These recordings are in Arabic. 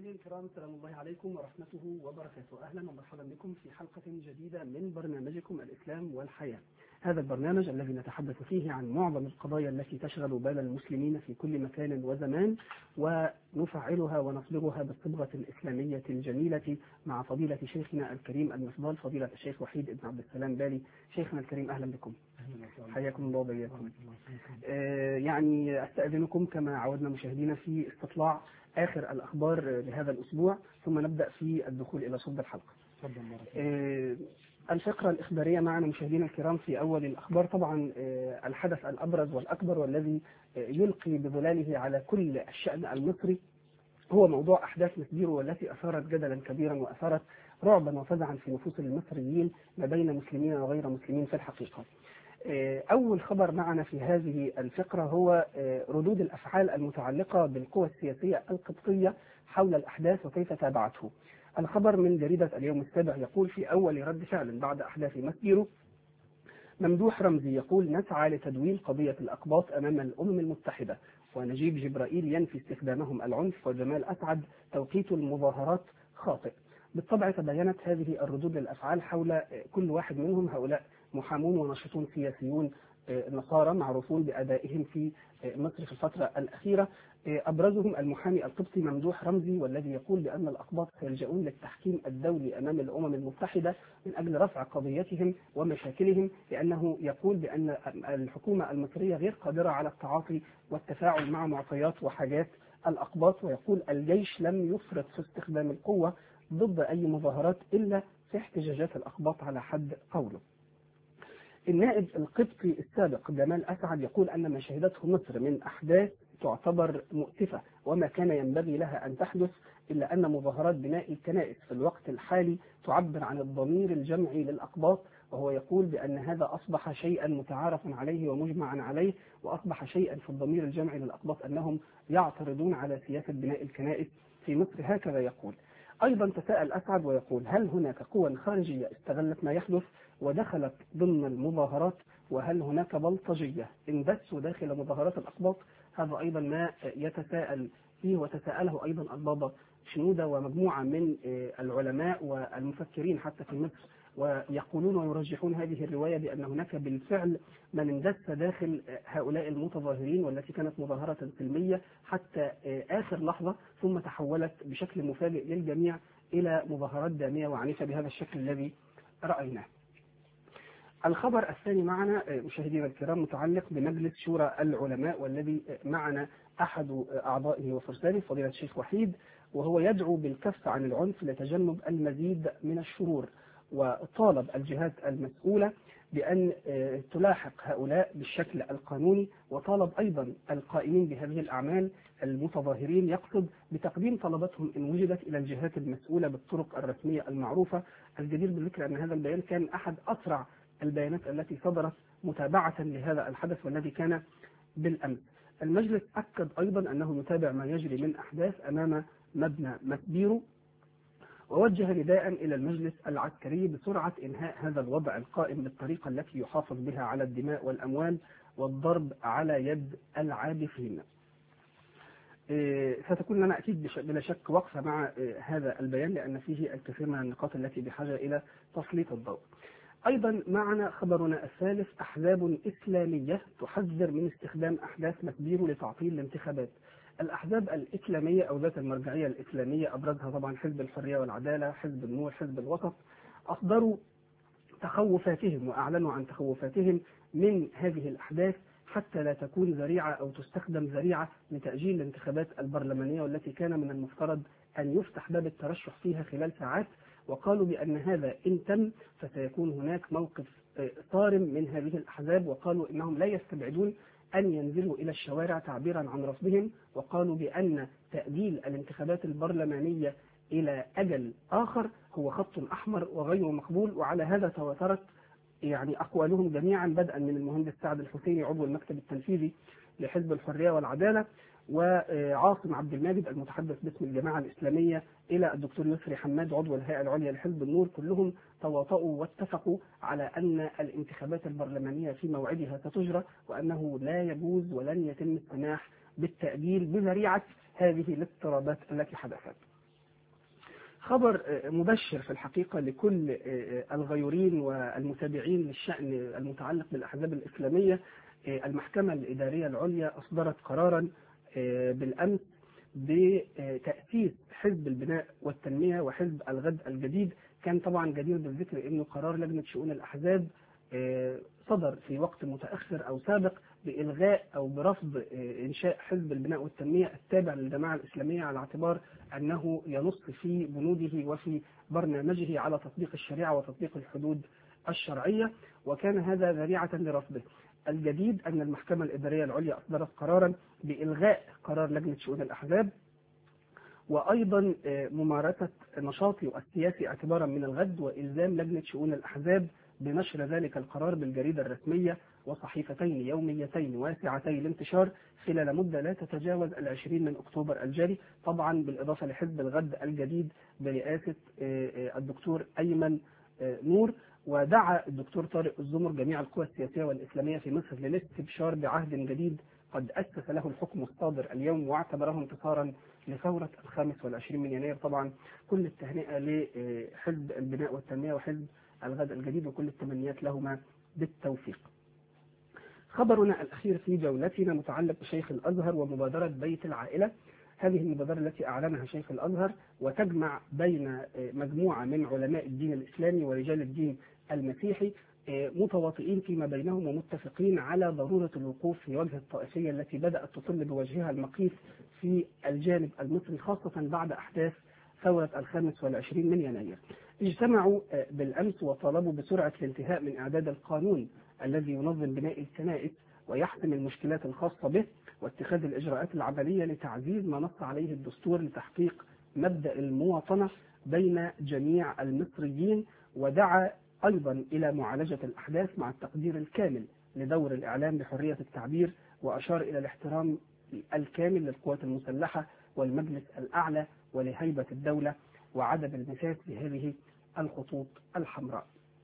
مشاهدينا الكرام، سلام الله عليكم ورحمته وبركاته. أهلا ومرحبا بكم في حلقة جديدة من برنامجكم الإسلام والحياة. هذا البرنامج الذي نتحدث فيه عن معظم القضايا التي تشغل بال المسلمين في كل مكان وزمان، ونفعلها ونصبغها بالصبغة الإسلامية الجميلة مع فضيلة شيخنا الكريم المفضل فضيلة الشيخ وحيد بن عبد السلام بالي. شيخنا الكريم أهلا بكم. حياكم الله وبياكم. يعني أستأذنكم كما عودنا مشاهدينا في استطلاع آخر الأخبار لهذا الأسبوع، ثم نبدأ في الدخول إلى صلب الحلقة. الفقرة الإخبارية معنا مشاهدينا الكرام. في أول الأخبار طبعا الحدث الأبرز والأكبر والذي يلقي بظلاله على كل الشأن المصري هو موضوع أحداث مسبيرو، والتي أثارت جدلا كبيرا وأثارت رعبا وفزعا في نفوس المصريين ما بين مسلمين وغير مسلمين في الحقيقة. أول خبر معنا في هذه الفقرة هو ردود الأفعال المتعلقة بالقوى السياسية القبطية حول الأحداث وكيف تابعته. الخبر من جريدة اليوم السابع يقول: في أول رد فعل بعد أحداث مسبيرو، ممدوح رمزي يقول: نسعى لتدويل قضية الأقباط أمام الأمم المتحدة، ونجيب جبرائيل ينفي استخدامهم العنف، وجمال أسعد توقيت المظاهرات خاطئ. بالطبع تبينت هذه الردود للأفعال حول كل واحد منهم. هؤلاء محامون وناشطون سياسيون نصارى معروفون بأدائهم في مصر في الفترة الأخيرة. أبرزهم المحامي القبطي ممدوح رمزي، والذي يقول بأن الأقباط سيلجؤون للتحكيم الدولي أمام الأمم المتحدة من أجل رفع قضيتهم ومشاكلهم، لأنه يقول بأن الحكومة المصرية غير قادرة على التعاطي والتفاعل مع معطيات وحاجات الأقباط، ويقول الجيش لم يفرط في استخدام القوة ضد أي مظاهرات إلا في احتجاجات الأقباط على حد قوله. النائب القبطي السابق جمال أسعد يقول أن ما شهدته مصر من أحداث تعتبر مؤسفة وما كان ينبغي لها أن تحدث، إلا أن مظاهرات بناء الكنائس في الوقت الحالي تعبر عن الضمير الجمعي للأقباط، وهو يقول بأن هذا أصبح شيئا متعارف عليه ومجمعا عليه، وأصبح شيئا في الضمير الجمعي للأقباط أنهم يعترضون على سياسة بناء الكنائس في مصر. هكذا يقول. أيضا تساءل أسعد ويقول: هل هناك قوى خارجية استغلت ما يحدث ودخلت ضمن المظاهرات؟ وهل هناك بلطجية اندسوا داخل مظاهرات الأقباط؟ هذا أيضا ما يتساءل فيه، وتساءله أيضا البابا شنودة ومجموعة من العلماء والمفكرين حتى في مصر، ويقولون ويرجحون هذه الرواية بأن هناك بالفعل من اندس داخل هؤلاء المتظاهرين، والتي كانت مظاهرة سلمية حتى آخر لحظة، ثم تحولت بشكل مفاجئ للجميع إلى مظاهرات دامية وعنيفة بهذا الشكل الذي رأيناه. الخبر الثاني معنا مشاهدينا الكرام متعلق بمجلس شورى العلماء، والذي معنا أحد أعضائه وفرسانه فضيلة الشيخ وحيد، وهو يدعو بالكف عن العنف لتجنب المزيد من الشرور، وطالب الجهات المسؤولة بأن تلاحق هؤلاء بالشكل القانوني، وطالب أيضا القائمين بهذه الأعمال المتظاهرين يقصد بتقديم طلباتهم إن وجدت إلى الجهات المسؤولة بالطرق الرسمية المعروفة. الجدير بالذكر أن هذا البيان كان أحد أسرع البيانات التي صدرت متابعة لهذا الحدث والذي كان بالأمس. المجلس أكد أيضا أنه يتابع ما يجري من أحداث أمام مبنى مسبيرو، ووجه نداء إلى المجلس العسكري بسرعة إنهاء هذا الوضع القائم بالطريقة التي يحافظ بها على الدماء والأموال والضرب على يد العابثين. ستكون لنا أكيد بلا شك وقفة مع هذا البيان، لأن فيه الكثير من النقاط التي بحاجة إلى تسليط الضوء. أيضا معنا خبرنا الثالث: أحزاب إسلامية تحذر من استخدام أحداث مسبيرو لتعطيل الانتخابات. الأحزاب الإسلامية أو ذات المرجعية الإسلامية، أبرزها طبعا حزب الحرية والعدالة، حزب النور، حزب الوسط، أصدروا تخوفاتهم وأعلنوا عن تخوفاتهم من هذه الأحداث حتى لا تكون ذريعة أو تستخدم ذريعة لتأجيل الانتخابات البرلمانية، والتي كان من المفترض أن يفتح باب الترشح فيها خلال ساعات. وقالوا بأن هذا إن تم فسيكون هناك موقف صارم من هذه الأحزاب، وقالوا إنهم لا يستبعدون أن ينزلوا إلى الشوارع تعبيرا عن رفضهم، وقالوا بأن تأجيل الانتخابات البرلمانية إلى أجل آخر هو خط أحمر وغير مقبول. وعلى هذا تواترت يعني أقوالهم جميعا، بدءا من المهندس سعد الحسيني عضو المكتب التنفيذي لحزب الحرية والعدالة، وعاصم عبد الماجد المتحدث باسم الجماعة الإسلامية، إلى الدكتور يسري حماد عضو الهيئة العليا لحزب النور. كلهم تواطؤوا واتفقوا على أن الانتخابات البرلمانية في موعدها ستجرى، وأنه لا يجوز ولن يتم السماح بالتأجيل بذريعة هذه الاضطرابات التي حدثت. خبر مبشر في الحقيقة لكل الغيورين والمتابعين للشأن المتعلق بالأحزاب الإسلامية. المحكمة الإدارية العليا أصدرت قرارا بالأمس بتأسيس حزب البناء والتنمية وحزب الغد الجديد. كان طبعا جدير بالذكر أنه قرار لجنة شؤون الأحزاب صدر في وقت متأخر أو سابق بإلغاء أو برفض إنشاء حزب البناء والتنمية التابع للجماعة الإسلامية على اعتبار أنه ينص في بنوده وفي برنامجه على تطبيق الشريعة وتطبيق الحدود الشرعية، وكان هذا ذريعة لرفضه. الجديد أن المحكمة الإدارية العليا أصدرت قرارا بإلغاء قرار لجنة شؤون الأحزاب، وأيضا ممارسة نشاطه السياسي اعتبارا من الغد، وإلزام لجنة شؤون الأحزاب بنشر ذلك القرار بالجريدة الرسمية وصحيفتين يوميتين واسعتي الانتشار خلال مدة لا تتجاوز 20 من أكتوبر الجاري، طبعا بالإضافة لحزب الغد الجديد برئاسة الدكتور أيمن نور. ودعا الدكتور طارق الزمر جميع القوى السياسية والإسلامية في مصر للاستبشار بعهد جديد قد أسس له الحكم الصادر اليوم، واعتبره انتصارا لثورة 25 من يناير. طبعا كل التهنئة لحزب البناء والتنمية وحزب الغد الجديد وكل التمنيات لهما بالتوفيق. خبرنا الأخير في جولتنا متعلق بشيخ الأزهر ومبادرة بيت العائلة. هذه المبادرة التي أعلنها شيخ الأزهر وتجمع بين مجموعة من علماء الدين الإسلامي ورجال الدين المسيحي متواطئين فيما بينهم ومتفقين على ضرورة الوقوف في وجه الطائفية التي بدأت تطل بوجهها المقيت في الجانب المصري، خاصة بعد أحداث ثورة 25 من يناير. اجتمعوا بالأمس وطالبوا بسرعة الانتهاء من إعداد القانون الذي ينظم بناء الكنائس ويحسم المشكلات الخاصة به، واتخاذ الإجراءات العملية لتعزيز ما نص عليه الدستور لتحقيق مبدأ المواطنة بين جميع المصريين. ودعا أيضا إلى معالجة الأحداث مع التقدير الكامل لدور الإعلام بحرية التعبير، وأشار إلى الاحترام الكامل للقوات المسلحة والمجلس الأعلى ولهيبة الدولة وعدم المساس بهذه الخطوط الحمراء.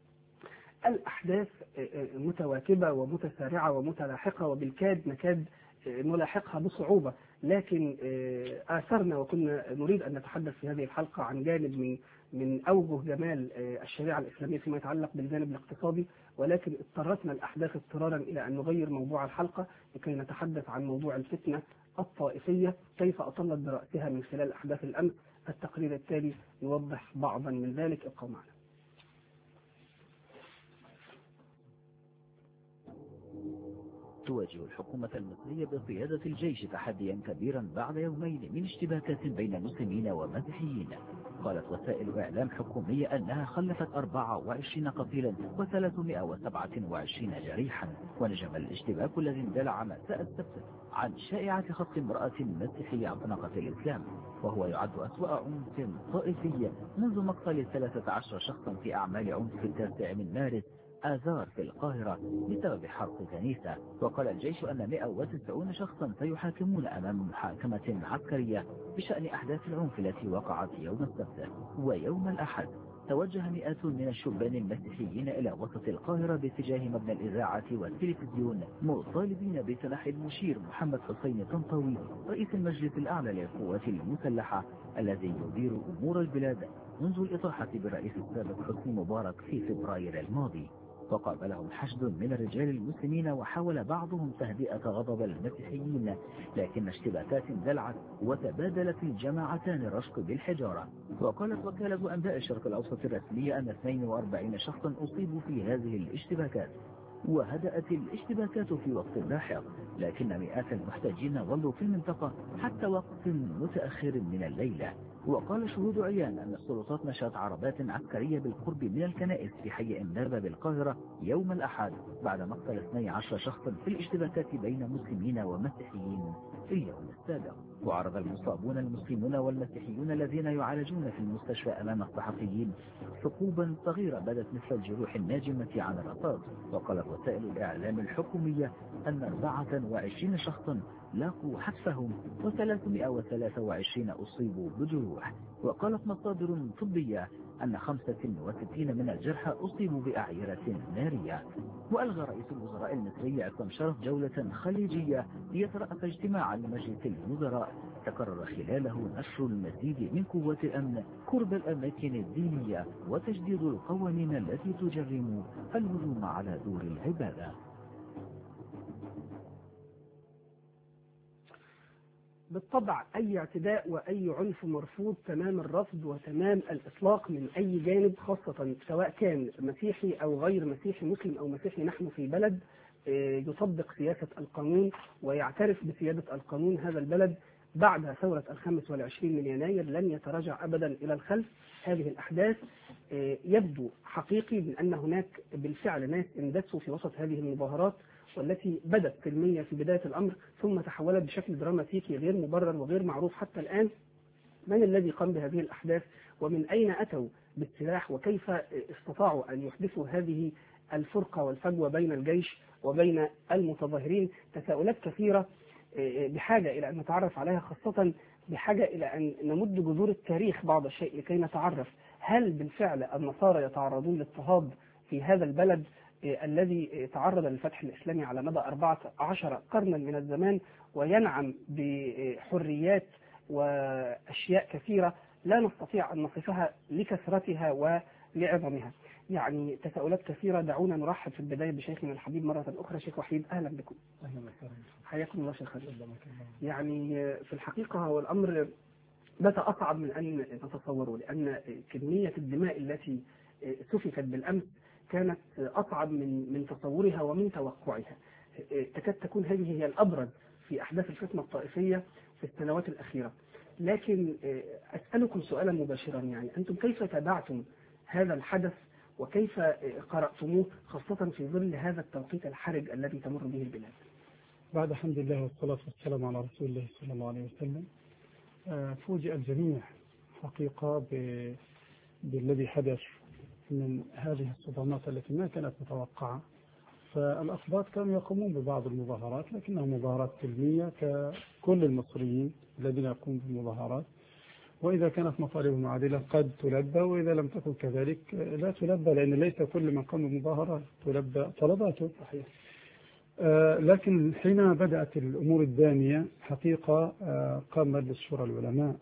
الأحداث متواكبة ومتسارعة ومتلاحقة، وبالكاد نكاد نلاحقها بصعوبة، لكن آثرنا وكنا نريد أن نتحدث في هذه الحلقة عن جانب من أوجه جمال الشريعة الإسلامية فيما يتعلق بالجانب الاقتصادي، ولكن اضطرتنا الأحداث اضطرارا إلى أن نغير موضوع الحلقة لكي نتحدث عن موضوع الفتنة الطائفية كيف أطلت برأسها من خلال أحداث الأمس. التقرير التالي يوضح بعضا من ذلك، ابقوا معنا. تواجه الحكومة المصرية بقيادة الجيش تحديا كبيرا بعد يومين من اشتباكات بين مسلمين ومسيحيين. قالت وسائل إعلام حكومية أنها خلفت 24 قتيلا و327 جريحا. ونجم الاشتباك الذي اندلع مساء السبت عن شائعة خطف امرأة مسيحية عن طنقة الإسلام، وهو يعد أسوأ عنف طائفي منذ مقتل 13 شخصا في أعمال عنف 9 من مارس آذار في القاهرة بسبب حرق كنيسة. وقال الجيش أن 190 شخصا سيحاكمون أمام محاكمة عسكرية بشأن أحداث العنف التي وقعت يوم السبت. ويوم الأحد توجه مئات من الشبان المسيحيين إلى وسط القاهرة باتجاه مبنى الإذاعة والتلفزيون مطالبين بسلاح المشير محمد حسين طنطاوي رئيس المجلس الأعلى للقوات المسلحة الذي يدير أمور البلاد منذ الإطاحة بالرئيس السابق حسني مبارك في فبراير الماضي. وقابلهم حشد من الرجال المسلمين وحاول بعضهم تهدئة غضب المسيحيين، لكن اشتباكات اندلعت وتبادلت الجماعتان الرشق بالحجارة. وقالت وكالة أنباء الشرق الأوسط الرسمية أن 42 شخصا أصيبوا في هذه الاشتباكات. وهدأت الاشتباكات في وقت لاحق، لكن مئات المحتجين ظلوا في المنطقة حتى وقت متأخر من الليلة. وقال شهود عيان أن السلطات نشرت عربات عسكرية بالقرب من الكنائس في حي إمبابة بالقاهرة يوم الأحد بعد مقتل 12 شخصا في الاشتباكات بين مسلمين ومسيحيين في اليوم السابق. وعرض المصابون المسلمون والمسيحيون الذين يعالجون في المستشفى أمام الصحفيين ثقوبا صغيرة بدت مثل الجروح الناجمة عن الرصاص. وقالت وسائل الإعلام الحكومية أن 24 شخصا لاقوا حتفهم و323 أصيبوا بجروح. وقالت مصادر طبية أن 65 من الجرحى أصيبوا بأعيرة نارية. وألغى رئيس الوزراء المصري عصام شرف جولة خليجية ليترأس اجتماعا لمجلس الوزراء تكرر خلاله نشر المزيد من قوة الأمن قرب الأماكن الدينية وتجديد القوانين التي تجرم الهجوم على دور العبادة. بالطبع أي اعتداء وأي عنف مرفوض تمام الرفض وتمام الإطلاق من أي جانب، خاصة سواء كان مسيحي أو غير مسيحي، مسلم أو مسيحي. نحن في بلد يطبق سياسة القانون ويعترف بسيادة القانون. هذا البلد بعد ثورة 25 من يناير لن يتراجع أبدا إلى الخلف. هذه الأحداث يبدو حقيقي من أن هناك بالفعل ناس اندسوا في وسط هذه المظاهرات، والتي بدت سلمية في بداية الأمر ثم تحولت بشكل دراماتيكي غير مبرر وغير معروف حتى الآن من الذي قام بهذه الأحداث ومن أين أتوا بالسلاح وكيف استطاعوا أن يحدثوا هذه الفرقة والفجوة بين الجيش وبين المتظاهرين. تساؤلات كثيرة بحاجة إلى أن نتعرف عليها، خاصة بحاجة إلى أن نمد جذور التاريخ بعض الشيء لكي نتعرف هل بالفعل النصارى يتعرضون لاضطهاد في هذا البلد الذي تعرض للفتح الإسلامي على مدى 14 قرنا من الزمان وينعم بحريات وأشياء كثيرة لا نستطيع أن نصفها لكثرتها ولعظمها. يعني تساؤلات كثيرة. دعونا نرحب في البداية بشيخنا الحبيب مرة أخرى. شيخ وحيد أهلا بكم. أهلا وسهلا. حياكم الله شيخ. يعني في الحقيقة هو الأمر بات أصعب من أن نتصوره، لأن كمية الدماء التي سفكت بالأمس كانت أصعب من تصورها ومن توقعها. تكاد تكون هذه هي الأبرز في أحداث الفتنة الطائفية في السنوات الأخيرة. لكن أسألكم سؤالا مباشرا، يعني أنتم كيف تابعتم هذا الحدث وكيف قرأتموه خاصة في ظل هذا التوقيت الحرج الذي تمر به البلاد؟ بعد حمد الله والصلاة والسلام على رسول الله صلى الله عليه وسلم، فوجئ الجميع حقيقة بالذي حدث من هذه الصدمات التي ما كانت متوقعة. فالأقباط كانوا يقومون ببعض المظاهرات لكنها مظاهرات سلمية ككل المصريين الذين يقومون بالمظاهرات، وإذا كانت مطالبهم عادلة قد تلبى، وإذا لم تكن كذلك لا تلبى، لأن ليس كل من قام بمظاهرة تلبى طلباته. صحيح. لكن حين بدأت الأمور الدامية حقيقة قام مجلس شورى العلماء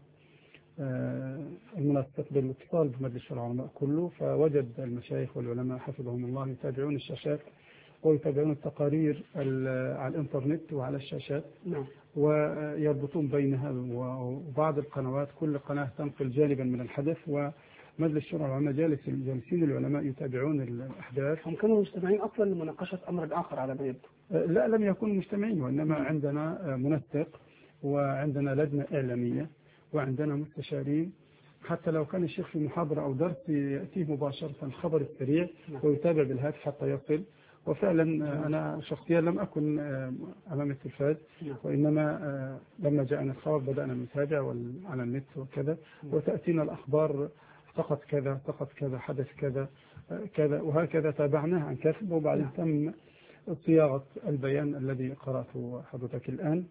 المنسق بالاتصال بمجلس شورى العلماء كله، فوجد المشايخ والعلماء حفظهم الله يتابعون الشاشات ويتابعون التقارير على الإنترنت وعلى الشاشات. نعم. ويربطون بينها وبعض القنوات، كل قناة تنقل جانبا من الحدث، ومجلس شورى العلماء جالسين العلماء يتابعون الأحداث. هم كانوا مجتمعين أصلا لمناقشة أمر آخر على ما يبدو. لا، لم يكونوا مجتمعين، وإنما عندنا منسق وعندنا لجنة إعلامية وعندنا مستشارين. حتى لو كان الشيخ في محاضرة أو درس يأتيه مباشرة الخبر السريع ويتابع بالهاتف حتى يصل. وفعلا أنا شخصيا لم أكن أمام التلفاز، وإنما لما جاءنا الخبر بدأنا نتابع على النت وكذا، وتأتينا الأخبار سقط كذا سقط كذا حدث كذا كذا، وهكذا تابعناها عن كثب. وبعدين تم صياغة البيان الذي قرأته حضرتك الآن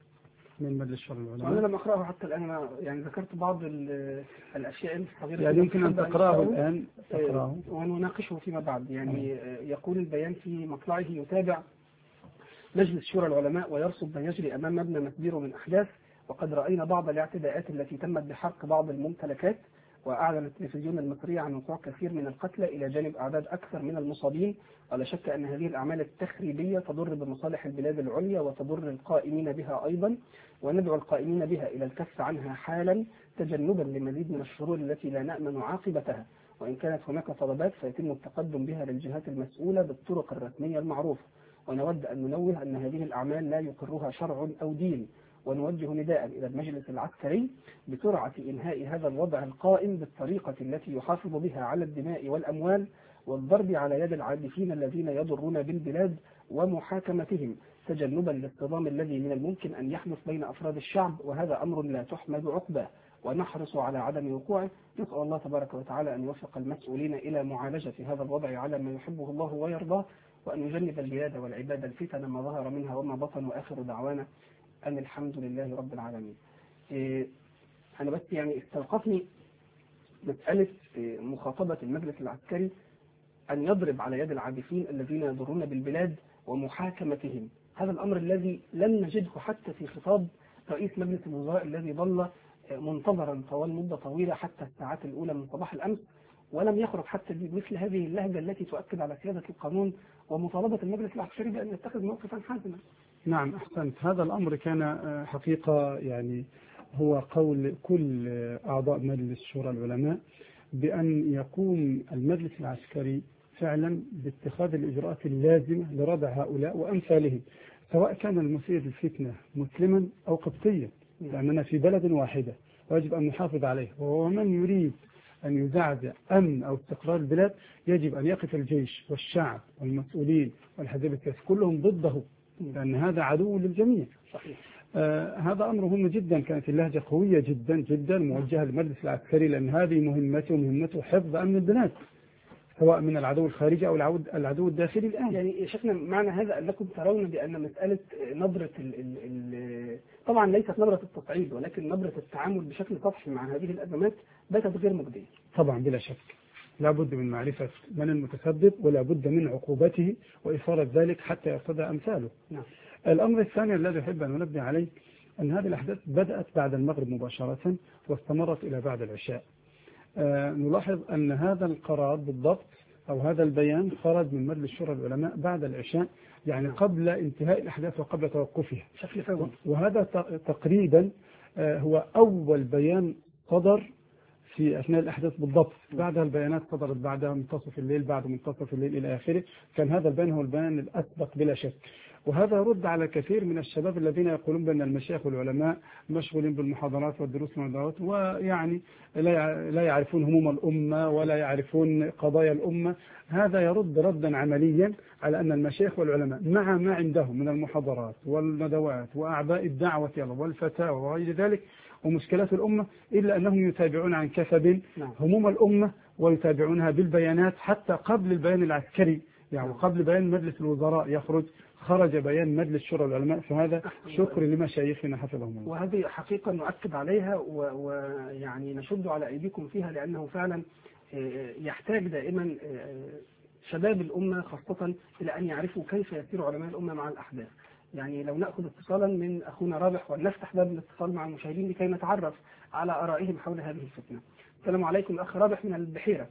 من مجلس شورى العلماء. أنا لم أقرأه حتى الآن. أنا يعني ذكرت بعض الأشياء الصغيرة، يعني يمكن أن تقرأه الآن ونناقشه فيما بعد. يعني يقول البيان في مطلعه: يتابع مجلس شورى العلماء ويرصد ما يجري أمام مبنى مسبير من أحداث، وقد رأينا بعض الاعتداءات التي تمت بحرق بعض الممتلكات، وأعلن التلفزيون المصري عن وقوع كثير من القتلى إلى جانب أعداد أكثر من المصابين. ولا شك أن هذه الأعمال التخريبية تضر بمصالح البلاد العليا وتضر القائمين بها أيضا، وندعو القائمين بها إلى الكف عنها حالا تجنبا لمزيد من الشرور التي لا نأمن عاقبتها. وإن كانت هناك طلبات فيتم التقدم بها للجهات المسؤولة بالطرق الرسمية المعروفة. ونود أن ننوه أن هذه الأعمال لا يقرها شرع أو دين، ونوجه نداء إلى المجلس العسكري بسرعة إنهاء هذا الوضع القائم بالطريقة التي يحافظ بها على الدماء والأموال، والضرب على يد العادفين الذين يضرون بالبلاد ومحاكمتهم، تجنبا للصدام الذي من الممكن أن يحدث بين أفراد الشعب، وهذا أمر لا تحمد عقباه، ونحرص على عدم وقوعه. نسأل الله تبارك وتعالى أن يوفق المسؤولين إلى معالجة هذا الوضع على ما يحبه الله ويرضاه، وأن يجنب البلاد والعباد الفتن ما ظهر منها وما بطن، وآخر دعوانا أن الحمد لله رب العالمين. أنا بس يعني استوقفني مسألة مخاطبة المجلس العسكري أن يضرب على يد العادفين الذين يضرون بالبلاد ومحاكمتهم. هذا الأمر الذي لم نجده حتى في خطاب رئيس مجلس الوزراء الذي ظل منتظرا طوال مدة طويلة حتى الساعات الأولى من صباح الأمس، ولم يخرج حتى بمثل هذه اللهجة التي تؤكد على سيادة القانون ومطالبة المجلس العسكري بأن يتخذ موقفا حازما. نعم أحسنت. هذا الأمر كان حقيقة يعني هو قول كل أعضاء مجلس شورى العلماء بأن يقوم المجلس العسكري فعلا باتخاذ الإجراءات اللازمة لردع هؤلاء وأمثالهم، سواء كان المثير للفتنة مسلما أو قبطيا، لأننا في بلد واحدة ويجب أن نحافظ عليه، ومن يريد أن يزعزع أمن أو استقرار البلاد يجب أن يقف الجيش والشعب والمسؤولين والحزب السياسي كلهم ضده، لأن هذا عدو للجميع. صحيح. هذا أمر مهم جدا. كانت اللهجة قوية جدا جدا موجهة للمجلس العسكري، لأن هذه مهمته حفظ أمن البلاد سواء من العدو الخارجي أو العدو الداخلي الآن. يعني شيخنا معنى هذا أنكم ترون بأن مسألة نبرة طبعا ليست نبرة التصعيد ولكن نبرة التعامل بشكل سطحي مع هذه الأزمات باتت غير مجدية. طبعا بلا شك لا بد من معرفة من المتسبب ولا بد من عقوبته وإثارة ذلك حتى يرتدى أمثاله. نعم. الأمر الثاني الذي أحب أن أنبه عليه أن هذه الأحداث بدأت بعد المغرب مباشرة واستمرت إلى بعد العشاء. نلاحظ أن هذا القرار بالضبط أو هذا البيان خرج من مجلس شورى العلماء بعد العشاء، يعني قبل انتهاء الأحداث وقبل توقفها بشكل فوري. وهذا تقريبا هو أول بيان صدر في أثناء الأحداث بالضبط. بعدها البيانات صدرت بعدها منتصف الليل، بعد منتصف الليل إلى آخره. كان هذا البيان هو البيان الأسبق بلا شك، وهذا يرد على كثير من الشباب الذين يقولون بأن المشايخ والعلماء مشغولين بالمحاضرات والدروس والندوات ويعني لا يعرفون هموم الأمة ولا يعرفون قضايا الأمة. هذا يرد ردا عمليا على أن المشايخ والعلماء مع ما عندهم من المحاضرات والندوات وأعباء الدعوة والفتاوى وغير ذلك ومشكلات الأمة، إلا أنهم يتابعون عن كثب هموم الأمة ويتابعونها بالبيانات حتى قبل البيان العسكري، يعني قبل بيان مجلس الوزراء خرج بيان مجلس شورى العلماء. فهذا شكر لمشايخنا حفظهم الله. وهذه حقيقة نؤكد عليها ويعني نشد على أيديكم فيها، لأنه فعلا يحتاج دائما شباب الأمة خاصة إلى أن يعرفوا كيف يسير علماء الأمة مع الأحداث. يعني لو نأخذ اتصالا من أخونا رابح ونفتح باب الاتصال مع المشاهدين لكي نتعرف على آرائهم حول هذه الفتنة. السلام عليكم أخ رابح من البحيرة.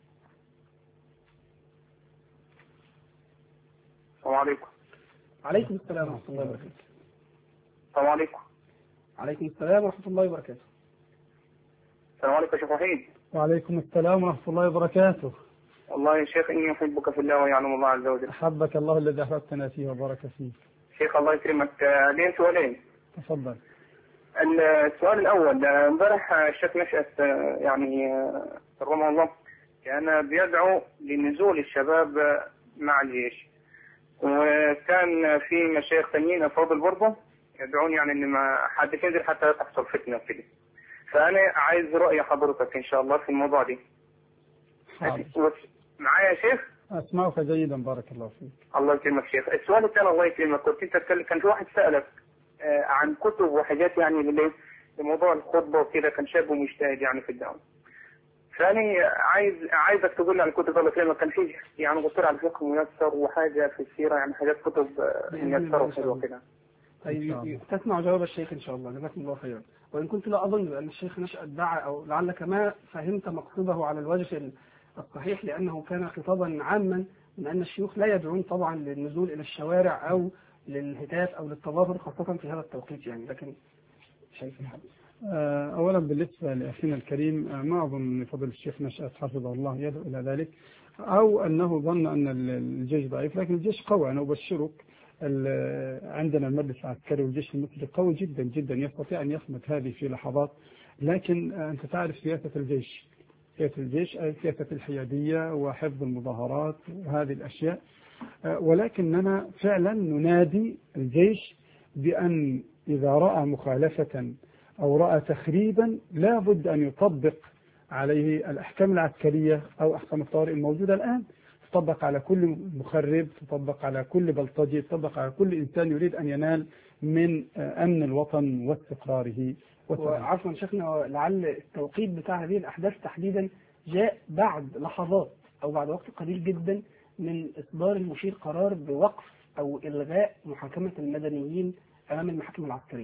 السلام عليكم. عليكم السلام ورحمة الله وبركاته. السلام عليكم. عليكم السلام ورحمة الله وبركاته. السلام عليكم يا شيخ وحيد. وعليكم السلام ورحمة الله وبركاته. والله يا شيخ إني أحبك في الله ويعلم الله عز وجل. أحبك الله الذي أحببتنا فيه وبارك فيه. شيخ الله يكرمك، لين سؤالين. تفضل. السؤال الأول، امبارح الشيخ نشأت يعني رحمه الله كان بيدعو لنزول الشباب مع الجيش، وكان في مشايخ ثانيين أفاضل برضه يدعون يعني إن ما حد ينزل حتى تحصل فتنة كده. فأنا عايز رأي حضرتك إن شاء الله في الموضوع دي. معايا يا شيخ؟ أسمعك جيدا بارك الله فيك. الله يكرمك شيخ. السؤال الثاني الله يكرمك، كنت انت تتكلم كان في واحد سألك عن كتب وحاجات يعني لموضوع الخطبة وكده، كان شاب ومجتهد يعني في الدعوة. فأنا عايزك تقول لي عن كتب الله يكرمك. كان في يعني دكتور على الفقه ميسر وحاجة في السيرة، يعني حاجات كتب ميسرة وحلوة كده. طيب تسمع جواب الشيخ إن شاء الله، جزاكم الله خيرا. وإن كنت لا أظن بأن الشيخ نشأت دعا أو لعلك ما فهمت مقصده على الوجه الصحيح، لأنه كان خطابا عاما من أن الشيوخ لا يدعون طبعا للنزول إلى الشوارع أو للهتاف أو للتظاهر خاصة في هذا التوقيت يعني. لكن شايف الحديث. أولا بالنسبة لأخينا الكريم ما أظن أن فضل الشيخ نشأت حفظه الله يدعو إلى ذلك أو أنه ظن أن الجيش ضعيف، لكن الجيش قوي. أنا أبشرك عندنا المجلس العسكري والجيش المصري قوي جدا جدا، يستطيع أن يصمد هذه في لحظات. لكن أنت تعرف سياسة الجيش، سياسة الحيادية وحفظ المظاهرات وهذه الأشياء، ولكننا فعلا ننادي الجيش بأن إذا رأى مخالفة أو رأى تخريبا لا بد أن يطبق عليه الأحكام العسكرية أو أحكام الطوارئ الموجودة الآن، تطبق على كل مخرب، تطبق على كل بلطجي، تطبق على كل إنسان يريد أن ينال من أمن الوطن واستقراره. وعفوا شيخنا، لعل التوقيت بتاع هذه الأحداث تحديدا جاء بعد لحظات أو بعد وقت قليل جدا من إصدار المشير قرار بوقف أو إلغاء محاكمة المدنيين أمام المحاكم العسكرية.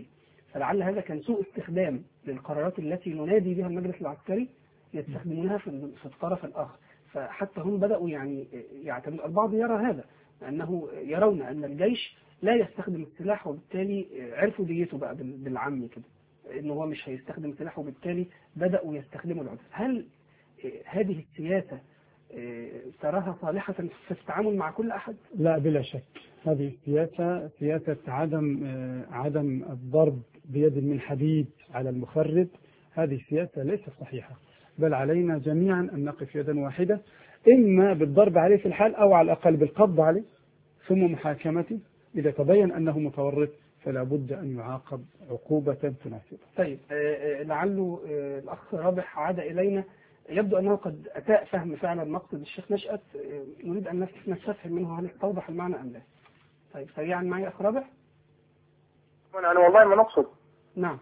فلعل هذا كان سوء استخدام للقرارات التي ننادي بها المجلس العسكري يستخدمونها في الطرف الآخر. فحتى هم بدأوا يعني يعتمد، البعض يرى هذا أنه يرون أن الجيش لا يستخدم السلاح، وبالتالي عرفوا ديته بقى بالعام كده أنه هو مش هيستخدم سلاح، وبالتالي بدأوا يستخدموا العنف. هل هذه السياسة تراها صالحة في التعامل مع كل أحد؟ لا بلا شك، هذه سياسة عدم الضرب بيد من حديد على المخرب، هذه سياسة ليست صحيحة، بل علينا جميعا أن نقف يدا واحدة، إما بالضرب عليه في الحال أو على الأقل بالقبض عليه ثم محاكمته. إذا تبين أنه متورط فلا بد أن يعاقب عقوبة تناسبه. طيب لعله الأخ رابح عاد إلينا، يبدو أنه قد أساء فهم فعلا مقصد الشيخ نشأت، نريد أن نستفهم منه هل استوضح المعنى أم لا. طيب سريعا معي أخ رابح. أنا والله ما نقصد. نعم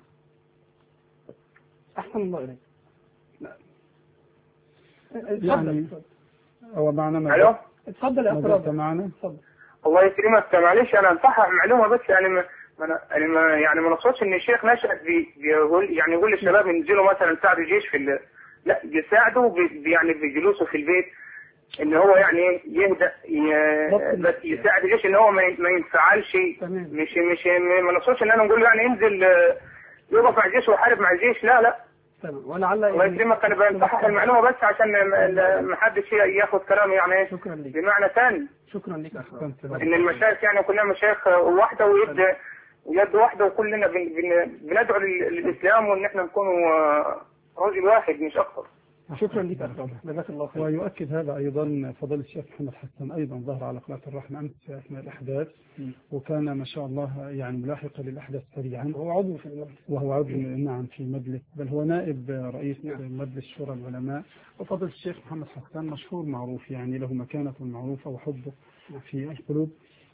أحسن الله إليك. يعني هو معنا ألو. اتفضل يا أخ رابح. معنا. اتفضل. الله يكرمك، معلش أنا أنصحك معلومة بس، يعني ما نقصدش إن الشيخ نشأت يقول للشباب ينزلوا مثلا يساعدوا الجيش في لا، يساعدوا يعني بجلوسه في البيت، ان هو يعني يهدأ بس يساعد الجيش ان هو ما ينفعلش. مش ما نقصدش ان انا نقول يعني انزل يقف مع الجيش ويحارب مع الجيش، لا تمام. ولعل الله يكرمك انا بنصحح المعلومه بس عشان ما حدش ياخد كلام يعني بمعنى ثاني. شكرا لك اخ. ان المشايخ يعني كلنا مشايخ واحده ويد واحده، وكلنا بندعو للاسلام وان احنا نكون رجل واحد مش اكثر. شكرا لك أخ، جزاك الله خير. ويؤكد هذا أيضا فضل الشيخ محمد حسن، أيضا ظهر على قناة الرحمة أمس أثناء الأحداث، وكان ما شاء الله يعني ملاحقا للأحداث سريعا، وهو عضو في المجلس، وهو عضو نعم في مجلس، بل هو نائب رئيس مجلس شورى العلماء. وفضل الشيخ محمد حسن مشهور معروف، يعني له مكانة معروفة وحبه في القلوب.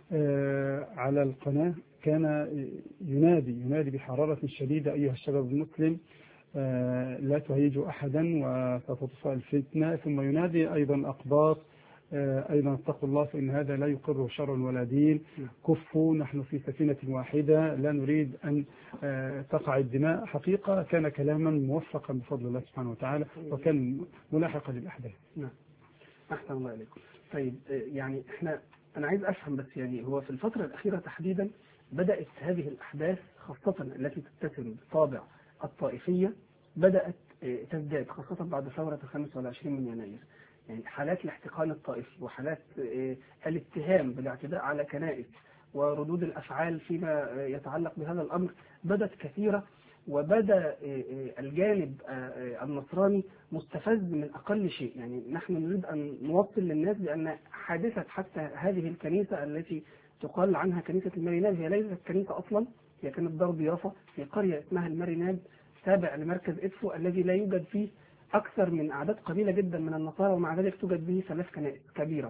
على القناة كان ينادي بحرارة شديدة: أيها الشباب المسلم، لا تهيجوا أحدا وستطفأ الفتنة. ثم ينادي أيضا أقباط أيضا: اتقوا الله فإن هذا لا يقر شر ولا دين، كفوا، نحن في سفينة واحدة، لا نريد أن تقع الدماء. حقيقة كان كلاما موفقا بفضل الله سبحانه وتعالى، وكان ملاحقا للأحداث. نعم أحسن الله عليكم. طيب يعني أنا عايز أفهم بس، يعني هو في الفترة الأخيرة تحديدا بدأت هذه الأحداث خاصة التي تتسم بطابع الطائفية بدأت تزداد، خاصة بعد ثورة 25 من يناير. يعني حالات الاحتقان الطائفي وحالات الاتهام بالاعتداء على كنائس وردود الأفعال فيما يتعلق بهذا الأمر بدأت كثيرة، وبدأ الجانب النصراني مستفز من أقل شيء. يعني نحن نريد أن نوصل للناس بأن حادثة حتى هذه الكنيسة التي تقال عنها كنيسة الماريناب هي ليست كنيسة أصلا، هي كانت دار ضيافة في قرية اسمها الماريناب تابع لمركز إدفو الذي لا يوجد فيه أكثر من أعداد قليلة جدا من النصارى، ومع ذلك توجد به 3 كنائس كبيرة.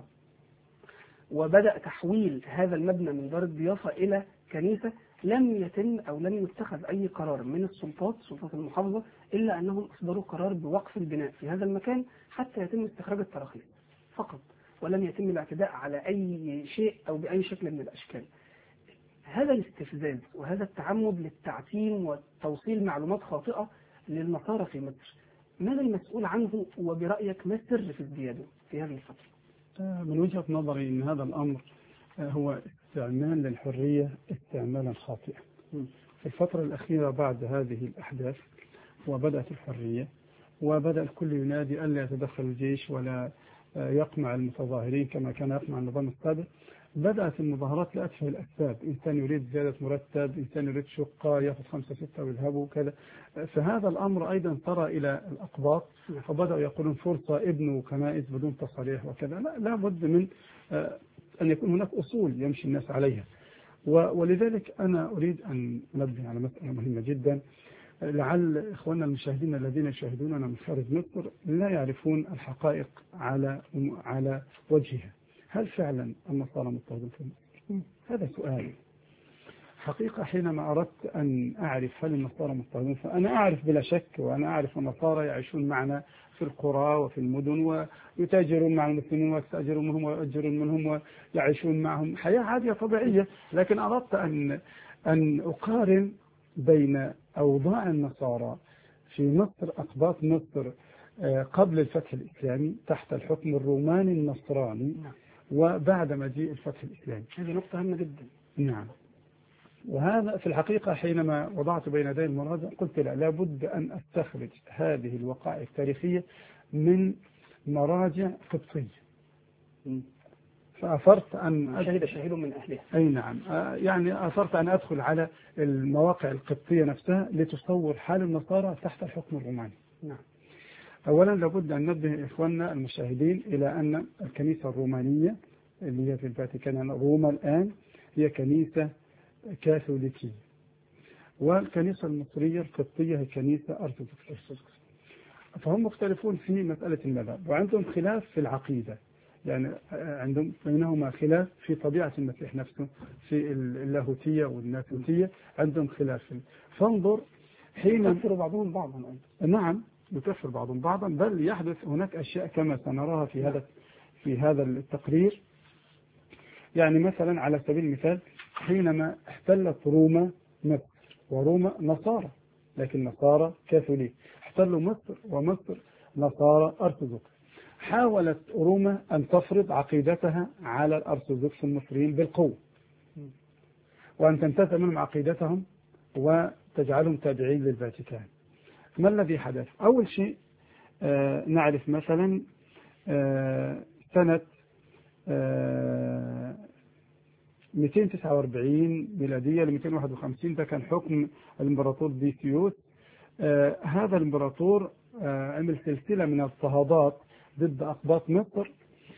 وبدأ تحويل هذا المبنى من دار الضيافة إلى كنيسة، لم يتم أو لم يتخذ أي قرار من سلطات المحافظة إلا أنهم أصدروا قرار بوقف البناء في هذا المكان حتى يتم استخراج التراخيص فقط، ولم يتم الاعتداء على أي شيء أو بأي شكل من الأشكال. هذا الاستفزاز وهذا التعمد للتعتيم وتوصيل معلومات خاطئة للنصارى في مصر، ماذا المسؤول عنه؟ وبرأيك ما السر في ازدياده في هذه الفترة؟ من وجهة نظري أن هذا الأمر هو استعمال للحرية استعمالا خاطئا. في الفترة الأخيرة بعد هذه الأحداث وبدأت الحرية وبدأ الكل ينادي ألا يتدخل الجيش ولا يقمع المتظاهرين كما كان يقمع النظام السابق، بدأت المظاهرات لأتفه الأسباب: إنسان يريد زيادة مرتب، إنسان يريد شقة يأخذ 5-6 ويذهبوا وكذا. فهذا الأمر أيضا طرى إلى الأقباط، فبدأوا يقولون فرصة ابنوا كنائس بدون تصاريح وكذا. لا بد من أن يكون هناك أصول يمشي الناس عليها. ولذلك أنا أريد أن أنبه على مسألة مهمة جدا، لعل إخواننا المشاهدين الذين يشاهدوننا من خارج مصر لا يعرفون الحقائق على وجهها. هل فعلا النصارى مضطهدون في مصر؟ هذا سؤال. حقيقة حينما أردت أن أعرف هل النصارى مضطهدون، فأنا أعرف بلا شك، وأنا أعرف النصارى يعيشون معنا في القرى وفي المدن ويتاجرون مع المسلمين ويستأجرون منهم ويؤجرون منهم ويعيشون معهم حياة عادية طبيعية. لكن أردت أن أقارن بين أوضاع النصارى في مصر، أقباط مصر قبل الفتح الإسلامي تحت الحكم الروماني النصراني وبعد مجيء الفتح الإسلامي. هذه نقطة هامة جدا. نعم. وهذا في الحقيقة حينما وضعت بين يدي المراجع قلت لا، لابد أن أستخرج هذه الوقائع التاريخية من مراجع قبطية. فأثرت أن شهد شاهد من أهلها. أي نعم، يعني أثرت أن أدخل على المواقع القبطية نفسها لتصور حال النصارى تحت الحكم الروماني. نعم. أولا لابد أن ننبه إخواننا المشاهدين إلى أن الكنيسة الرومانية اللي هي في الفاتيكان روما الآن هي كنيسة كاثوليكية، والكنيسة المصرية القبطية هي كنيسة أرثوذكسية. فهم مختلفون في مسألة المذهب وعندهم خلاف في العقيدة، يعني عندهم بينهما خلاف في طبيعة المسيح نفسه، في اللاهوتية والناسوتية عندهم خلاف. فانظر حين يكفر بعضهم بعضا أيضا. نعم، يكفر بعضهم بعضا، بل يحدث هناك أشياء كما سنراها في هذا التقرير. يعني مثلا على سبيل المثال حينما احتلت روما مصر، وروما نصارى لكن نصارى كاثوليك، احتلوا مصر ومصر نصارى أرثوذكس. حاولت روما أن تفرض عقيدتها على الأرثوذكس المصريين بالقوة، وأن تنتزع منهم عقيدتهم وتجعلهم تابعين للفاتيكان. ما الذي حدث؟ أول شيء نعرف مثلا سنة 249 ميلادية ل 251 ده كان حكم الإمبراطور ديسيوس. هذا الإمبراطور عمل سلسلة من الاضطهادات ضد أقباط مصر،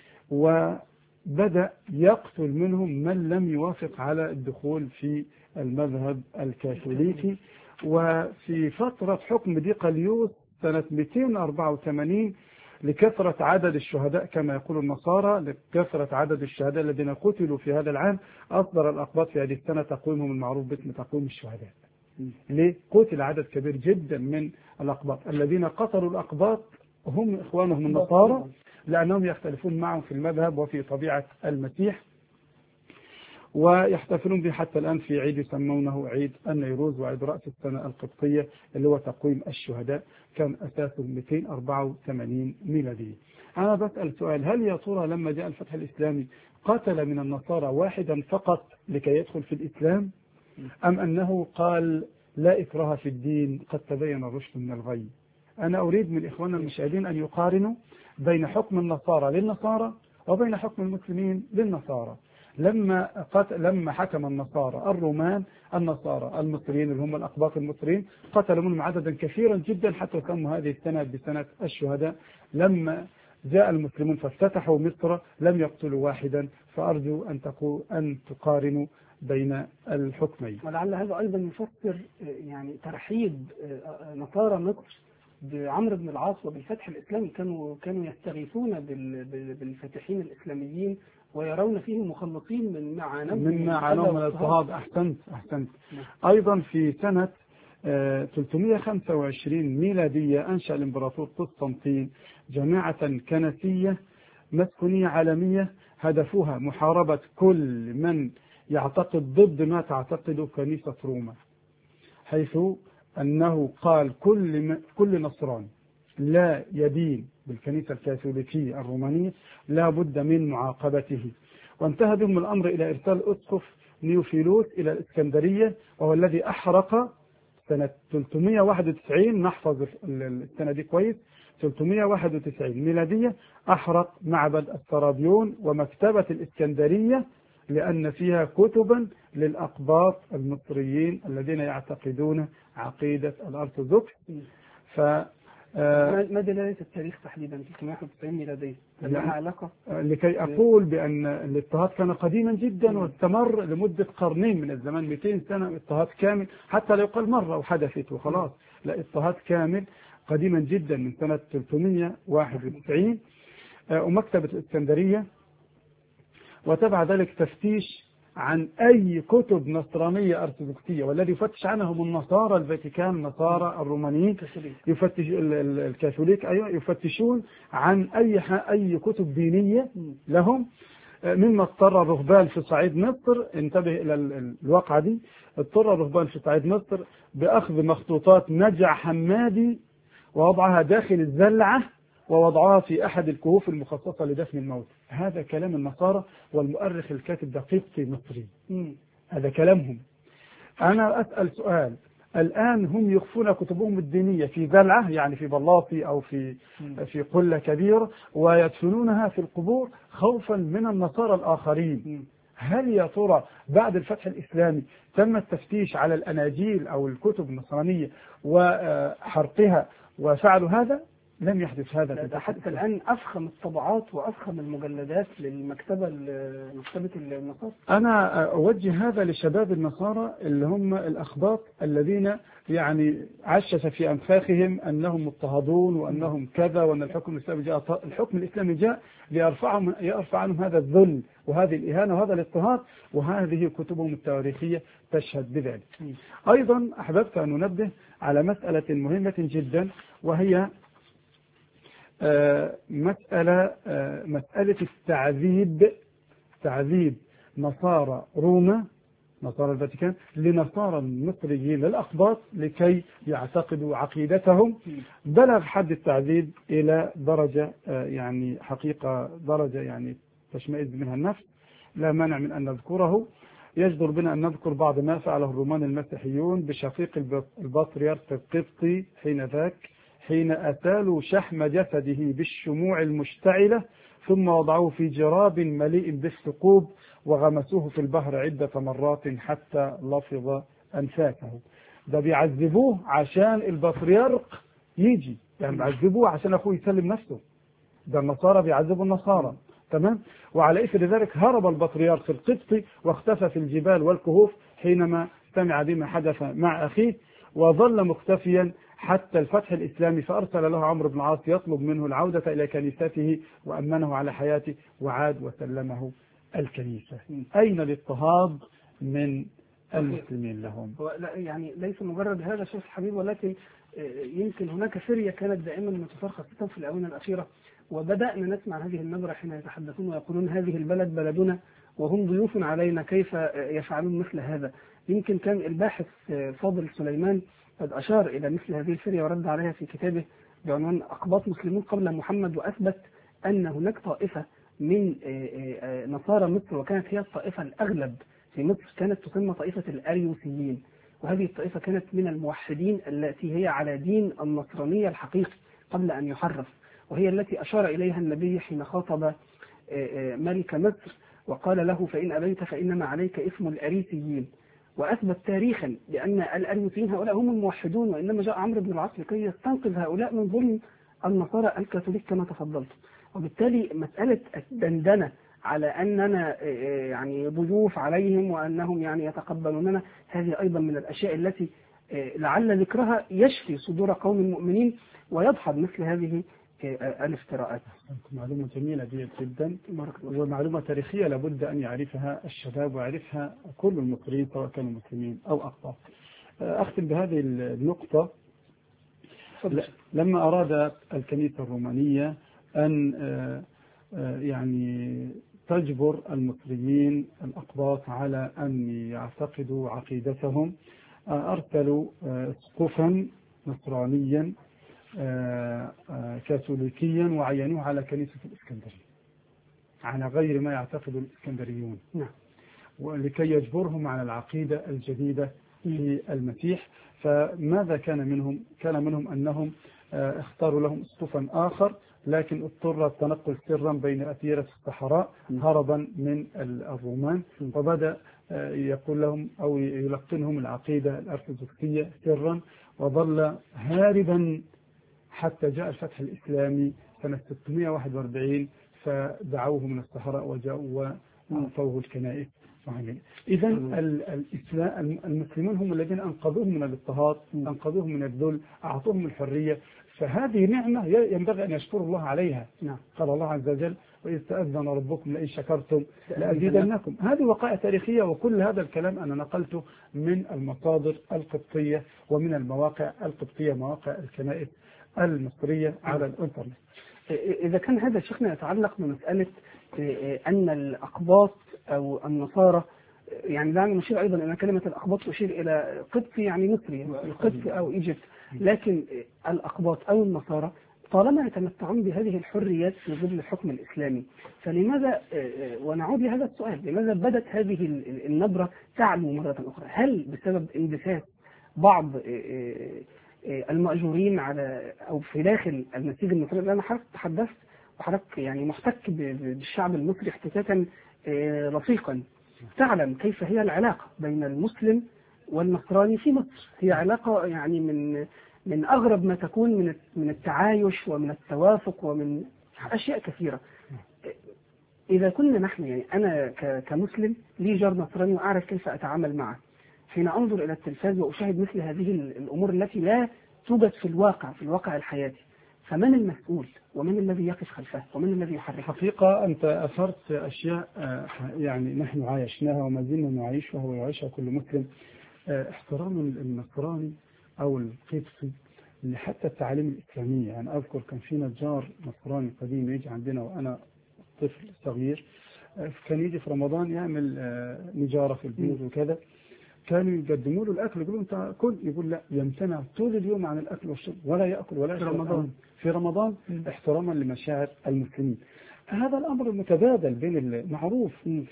وبدأ يقتل منهم من لم يوافق على الدخول في المذهب الكاثوليكي. وفي فترة حكم ديقليوس سنة 284 لكثرة عدد الشهداء كما يقول النصارى، لكثرة عدد الشهداء الذين قتلوا في هذا العام، أصدر الأقباط في هذه السنة تقويمهم المعروف باسم تقويم الشهداء. ليه؟ قتل عدد كبير جدا من الأقباط. الذين قتلوا الأقباط هم إخوانهم النصارى لأنهم يختلفون معهم في المذهب وفي طبيعة المسيح، ويحتفلون به حتى الآن في عيد يسمونه عيد النيروز وعيد رأس السنة القبطية اللي هو تقويم الشهداء، كان أساسه 284 ميلادية. أنا بسأل سؤال، هل يا ترى لما جاء الفتح الإسلامي قتل من النصارى واحدا فقط لكي يدخل في الإسلام، أم أنه قال لا إكراه في الدين قد تبين الرشد من الغي؟ أنا أريد من إخواننا المشاهدين أن يقارنوا بين حكم النصارى للنصارى وبين حكم المسلمين للنصارى. لما حكم النصارى الرومان النصارى المصريين اللي هم الأقباط المصريين قتلوا منهم عددا كثيرا جدا حتى سموا هذه السنة بسنة الشهداء. لما جاء المسلمون فافتتحوا مصر لم يقتلوا واحدا. فأرجو أن تقارنوا بين الحكمين. ولعل هذا أيضا يفسر يعني ترحيب نصارى مصر بعمرو بن العاص وبالفتح الإسلامي. كانوا يستغيثون بالفاتحين الإسلاميين ويرون فيهم مخلصين من معاناهم من الاضطهاد. أحسنت. أيضا في سنة 325 ميلادية أنشأ الإمبراطور قسطنطين جماعة كنسية مسكونية عالمية هدفها محاربة كل من يعتقد ضد ما تعتقده كنيسة روما، حيث أنه قال كل نصراني لا يدين بالكنيسة الكاثوليكية الرومانية لا بد من معاقبته. وانتهى بهم الأمر إلى إرسال أسقف نيوفيلوس إلى الإسكندرية، وهو الذي أحرق سنة 391، نحفظ السنة دي كويس، 391 ميلادية، أحرق معبد السرابيون ومكتبة الإسكندرية لأن فيها كتبا للأقباط المصريين الذين يعتقدون عقيدة الأرثوذكس. ما دلالة التاريخ تحديدا 391 ميلادية؟ لها علاقة؟ لكي أقول بأن الاضطهاد كان قديما جدا واستمر لمدة قرنين من الزمان، 200 سنة اضطهاد كامل، حتى لا يقال مرة وحدثت وخلاص، لا، اضطهاد كامل قديما جدا من سنة 391. ومكتبة الإسكندرية، وتبع ذلك تفتيش عن أي كتب نصرانية أرثوذكسية، والذي يفتش عنهم النصارى الفاتيكان، النصارى الرومانيين، يفتش الكاثوليك، أيوة، يفتشون عن أي كتب دينية لهم مما اضطر الرهبان في صعيد مصر، انتبه إلى الواقعة دي، اضطر الرهبان في صعيد مصر بأخذ مخطوطات نجع حمادي ووضعها داخل الزلعة ووضعها في أحد الكهوف المخصصة لدفن الموت. هذا كلام النصارى، والمؤرخ الكاتب ده قبطي مصري. هذا كلامهم. أنا أسأل سؤال، الآن هم يخفون كتبهم الدينية في زلعة، يعني في بلاطي أو في قلة كبيرة، ويدفنونها في القبور خوفا من النصارى الآخرين. هل يا ترى بعد الفتح الإسلامي تم التفتيش على الأناجيل أو الكتب النصرانية وحرقها وفعلوا هذا؟ لم يحدث هذا. حتى الآن أفخم الطبعات وأفخم المجلدات مكتبة النصارى. أنا أوجه هذا لشباب النصارى اللي هم الأخباط الذين يعني عشش في أنفاخهم أنهم مضطهدون وأنهم كذا، وأن الحكم الإسلامي جاء ليرفع عنهم هذا الذل وهذه الإهانة وهذا الاضطهاد، وهذه كتبهم التاريخية تشهد بذلك. أيضا أحببت أن ننبه على مسألة مهمة جدا، وهي مسألة تعذيب نصارى روما، نصارى الفاتيكان، لنصارى المصريين للأقباط لكي يعتقدوا عقيدتهم. بلغ حد التعذيب إلى درجة يعني حقيقة درجة يعني تشمئز منها النفس، لا مانع من أن نذكره. يجدر بنا أن نذكر بعض ما فعله الرومان المسيحيون بشقيق البطريرك القبطي حين أتالوا شحم جسده بالشموع المشتعلة، ثم وضعوه في جراب مليء بالثقوب وغمسوه في البحر عدة مرات حتى لفظ أنفاسه. ده بيعذبوه عشان البطريرك يجي، يعني بيعذبوه عشان أخوه يسلم نفسه. ده النصارى بيعذبوا النصارى، تمام. وعلى إثر ذلك هرب البطريرك القبطي واختفى في الجبال والكهوف حينما سمع بما حدث مع أخيه، وظل مختفيا حتى الفتح الإسلامي، فأرسل له عمرو بن العاص يطلب منه العودة إلى كنيسته وأمنه على حياته، وعاد وسلمه الكنيسة. أين الاضطهاد من المسلمين لهم؟ يعني ليس مجرد هذا شيخ حبيب، ولكن يمكن هناك فرية كانت دائما متفرقة في الآونة الأخيرة، وبدأنا نسمع هذه النبرة حين يتحدثون ويقولون هذه البلد بلدنا وهم ضيوف علينا، كيف يفعلون مثل هذا؟ يمكن كان الباحث فاضل سليمان قد أشار إلى مثل هذه الفرية ورد عليها في كتابه بعنوان أقباط مسلمون قبل محمد، وأثبت أن هناك طائفة من نصارى مصر، وكانت هي الطائفة الأغلب في مصر، كانت تسمى طائفة الأريوسيين، وهذه الطائفة كانت من الموحدين التي هي على دين النصرانية الحقيقي قبل أن يحرف، وهي التي أشار إليها النبي حين خاطب ملك مصر وقال له فإن أبيت فإنما عليك اسم الأريسيين. وأثبت تاريخا بأن الأريوسيين هؤلاء هم الموحدون، وإنما جاء عمرو بن العاص لكي يستنقذ هؤلاء من ظلم النصارى الكاثوليك كما تفضلت. وبالتالي مسألة الدندنة على أننا يعني ضيوف عليهم وأنهم يعني يتقبلوننا، هذه أيضا من الأشياء التي لعل ذكرها يشفي صدور قوم المؤمنين ويدحض مثل هذه الافتراءات. معلومة جميلة جدا، ومعلومة تاريخية لابد أن يعرفها الشباب ويعرفها كل المصريين سواء كانوا مسلمين أو أقباط. أختم بهذه النقطة. لما أراد الكنيسة الرومانية أن يعني تجبر المصريين الأقباط على أن يعتقدوا عقيدتهم، أرسلوا اسقفا نصرانيا كاثوليكيا وعينوه على كنيسة الإسكندرية على غير ما يعتقد الإسكندريون، ولكي يجبرهم على العقيدة الجديدة للمسيح. فماذا كان منهم؟ كان منهم أنهم اختاروا لهم اسقفا آخر، لكن اضطر التنقل سرا بين أثيرة الصحراء هربا من الرومان، وبدأ يقول لهم أو يلقنهم العقيدة الأرثوذكسية سرا، وظل هاربا حتى جاء الفتح الإسلامي سنة 641، فدعوه من الصحراء وجاءوا وأعطوه الكنائس. إذا المسلمون هم الذين أنقذوهم من الاضطهاد، أنقذوهم من الذل، أعطوهم الحرية، فهذه نعمة ينبغي أن يشكر الله عليها. قال الله عز وجل وإذ تأذن ربكم لئن شكرتم لأزيدنكم. هذه وقائع تاريخية، وكل هذا الكلام أنا نقلته من المصادر القبطية ومن المواقع القبطية، مواقع الكنائس المصرية على الإنترنت. إذا كان هذا شيخنا يتعلق بمسألة أن الأقباط أو النصارى، يعني دعني نشير أيضا أن كلمة الأقباط تشير إلى قبط يعني مصري، القبط أو إيجيبت، لكن الأقباط أو النصارى طالما يتمتعون بهذه الحريات في ظل الحكم الإسلامي، فلماذا، ونعود لهذا السؤال، لماذا بدت هذه النبرة تعلو مرة أخرى؟ هل بسبب انبثاث بعض المأجورين على أو في داخل النسيج المصري؟ لأن حضرتك تحدثت وحضرتك يعني محتك بالشعب المصري احتكاكا لصيقا، تعلم كيف هي العلاقة بين المسلم والنصراني في مصر. هي علاقة يعني من أغرب ما تكون من التعايش ومن التوافق ومن أشياء كثيرة. إذا كنا نحن، يعني أنا كمسلم لي جار نصراني وأعرف كيف أتعامل معه، حين أنظر إلى التلفاز وأشاهد مثل هذه الأمور التي لا توجد في الواقع الحياتي، فمن المسؤول ومن الذي يقف خلفه ومن الذي يحرك؟ حقيقة أنت أثرت أشياء يعني نحن عايشناها وما زلنا نعيشها ويعيشها كل مسلم. احترام النصراني أو القبطي لحتى التعاليم الإسلامية. يعني أذكر كان في نجار نصراني قديم يجي عندنا وأنا طفل صغير، كان يجي في رمضان يعمل نجارة في البيوت وكذا، كانوا يقدموا له الأكل يقولوا أنت كل، يقول لا، يمتنع طول اليوم عن الأكل والشرب ولا يأكل ولا يشرب في رمضان احتراما لمشاعر المسلمين. هذا الأمر المتبادل بين المعروف.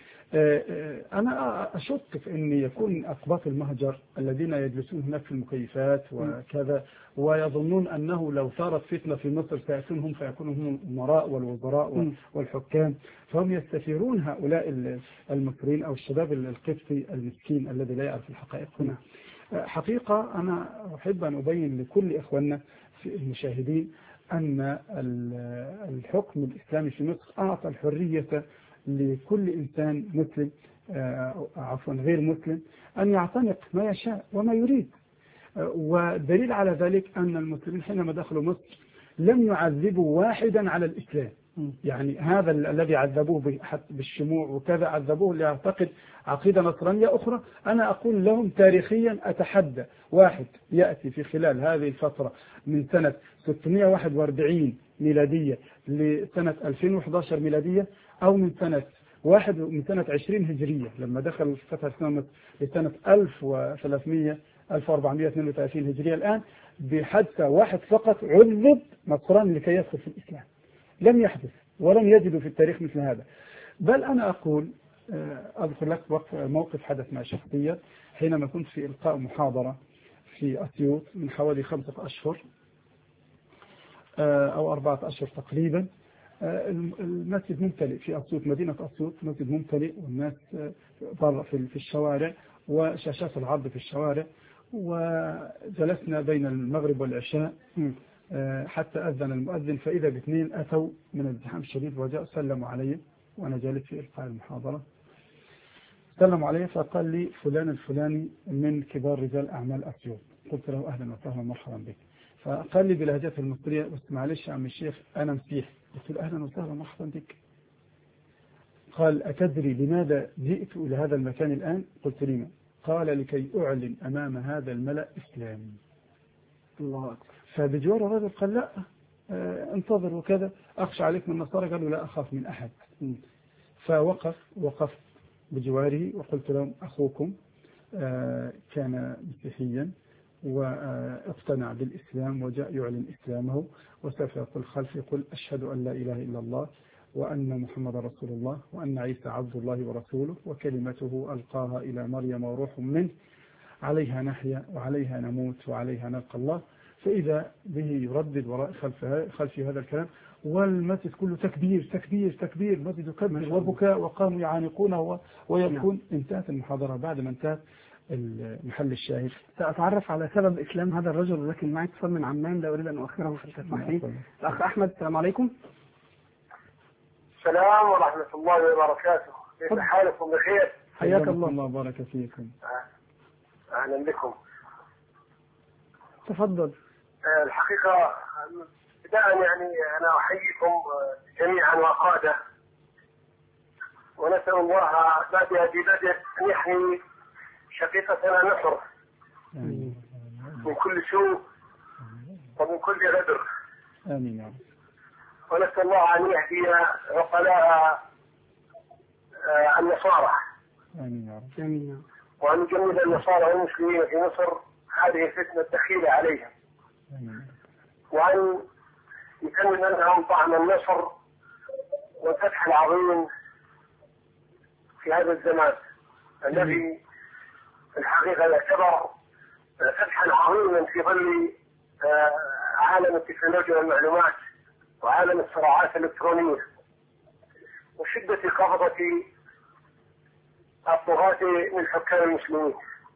أنا أشك في أن يكون أقباط المهجر الذين يجلسون هناك في المكيفات وكذا ويظنون أنه لو ثارت فتنة في مصر سيكونوا هم الأمراء والوزراء والحكام، فهم يستثيرون هؤلاء المصريين أو الشباب القبطي المسكين الذي لا يعرف الحقائق هنا. حقيقة أنا أحب أن أبين لكل إخواننا في المشاهدين أن الحكم الإسلامي في مصر أعطى الحرية لكل إنسان مسلم، عفوا غير مسلم، أن يعتنق ما يشاء وما يريد. ودليل على ذلك أن المسلمين حينما دخلوا مصر لم يعذبوا واحدا على الإسلام. يعني هذا الذي عذبوه بالشموع وكذا عذبوه اللي يعتقد عقيدة نصرانية أخرى. أنا أقول لهم تاريخيا أتحدى واحد يأتي في خلال هذه الفترة من سنة 641 ميلادية لسنة 2011 ميلادية، أو من سنة 20 هجرية لما دخل فتح الإسلام لسنة 1432 هجرية الآن، بحادثة واحد فقط عذب نصراني لكي يدخل في الإسلام. لم يحدث ولم يجدوا في التاريخ مثل هذا. بل أنا أقول، أذكر لك موقف حدث مع شخصية حينما كنت في إلقاء محاضرة في أسيوط من حوالي 5 أشهر أو 4 أشهر تقريبا. المسجد ممتلئ في أسيوط، مدينة أسيوط مسجد ممتلئ، والناس برا في الشوارع وشاشات العرض في الشوارع، وجلسنا بين المغرب والعشاء حتى أذن المؤذن، فإذا باثنين أتوا من الزحام الشديد وجاء سلموا علي وأنا جالس في إلقاء المحاضرة. سلموا علي فقال لي فلان الفلاني من كبار رجال أعمال أسيوط. قلت له أهلا وسهلا مرحبا بك. فقال لي بلهجته المصرية بس معلش يا عم الشيخ أنا مسيحي. قلت له أهلا وسهلا مرحبا بك. قال أتدري لماذا جئت إلى هذا المكان الآن؟ قلت لما؟ قال لكي أعلن أمام هذا الملأ إسلامي. الله أكبر. فبجوار الرجل قال لا انتظر وكذا، أخشى عليك من النصارى. قالوا لا أخاف من أحد. وقفت بجواره وقلت لهم أخوكم كان مسيحيا واقتنع بالإسلام وجاء يعلن إسلامه، وسوف يقول خلفي يقول أشهد أن لا إله إلا الله وأن محمد رسول الله وأن عيسى عبد الله ورسوله وكلمته ألقاها إلى مريم وروح منه، عليها نحيا وعليها نموت وعليها نلقى الله. فإذا به يردد وراء خلفي هذا الكلام، والمسجد كله تكبير تكبير تكبير، مسجد كبير وبكاء، وقاموا يعانقونه ويبكون. انتهت المحاضرة. بعد ما انتهت المحل الشاهد سأتعرف على سبب إسلام هذا الرجل، لكن معي اتصال من عمان لا أريد أن أؤخره في التسمح. الأخ أحمد، السلام عليكم. السلام ورحمة الله وبركاته. كيف حالكم؟ بخير؟ حياك الله. الله بارك فيكم. أهلا بكم. تفضل. الحقيقة بداية يعني أنا أحييكم جميعا وقادة، ونسأل الله بادئ ببدء أن يحمي شقيقتنا نحر من كل سوء ومن كل غدر. آمين يا رب. ونسأل الله أن يهدي عقلاء النصارى. آمين يا رب. آمين يا رب. وأن يجمد النصارى والمسلمين في مصر هذه الفتنة الدخيلة عليهم. آمين. وأن يكمل لهم طعم النصر والفتح العظيم في هذا الزمان الذي في الحقيقة يعتبر فتحا عظيما في ظل عالم التكنولوجيا والمعلومات وعالم الصراعات الإلكترونية وشدة قبضة الطغاة من حكام المسلمين.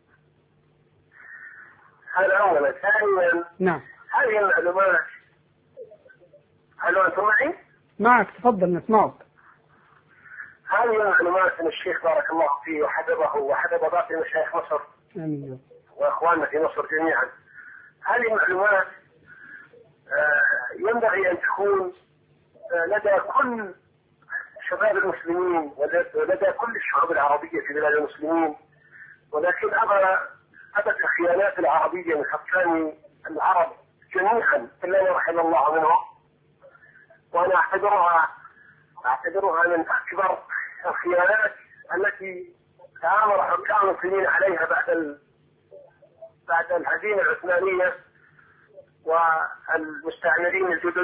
هذا أولا. ثانيا، نعم. هذه المعلومات، هل أنتم معي؟ معك، تفضل نسمعك. هذه المعلومات من الشيخ بارك الله فيه وحفظه وحفظ باقي مشايخ مصر آمين وأخواننا في مصر جميعا. هذه المعلومات ينبغي أن تكون لدى كل شباب المسلمين ولدى كل الشعوب العربية في بلاد المسلمين، ولكن أبت الخيانات العربية من حكام العرب جميعا إلا ما رحم الله منهم، وأنا أعتبرها من أكبر الخيانات التي تآمر حكام المسلمين عليها بعد الهزيمة العثمانية والمستعمرين الجدد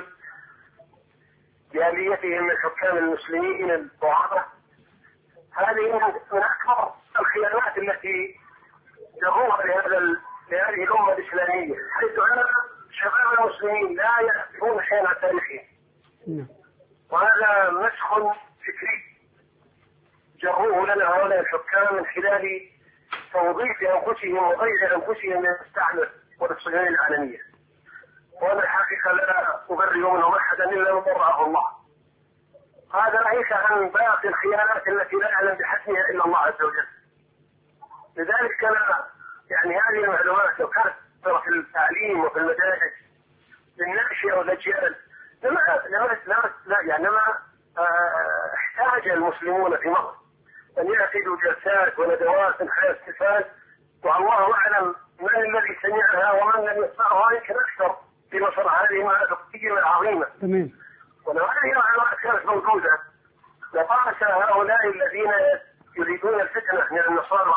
بآليتهم من حكام المسلمين الضعفاء. هذه من أكبر الخيانات التي جروها لهذه الأمة الإسلامية، حيث أن شباب المسلمين لا يعرفون شيئا عن تاريخهم. وهذا مسخ فكري جروه لنا هؤلاء الحكام من خلال توظيف أنفسهم وغير أنفسهم من المستعمر والصهيونية العالمية. وأنا الحقيقة لا أبرئ منهم أحدا إلا من برأه الله. هذا ناهيك عن باقي الخيانات التي لا يعلم بحسمها إلا الله عز وجل. لذلك كان يعني هذه المعلومات لو كانت في التعليم وفي المدارس للناشئة والأجيال لما احتاج المسلمون في مصر أن يعقدوا جلسات وندوات من خلال الاستفاد، والله أعلم من الذي سمعها ومن لم يسمعها، يمكن أكثر في مصر هذه القيمة العظيمة. تمام. ولو هذه المعلومات كانت موجودة لطاش هؤلاء الذين يريدون الفتنة من النصارى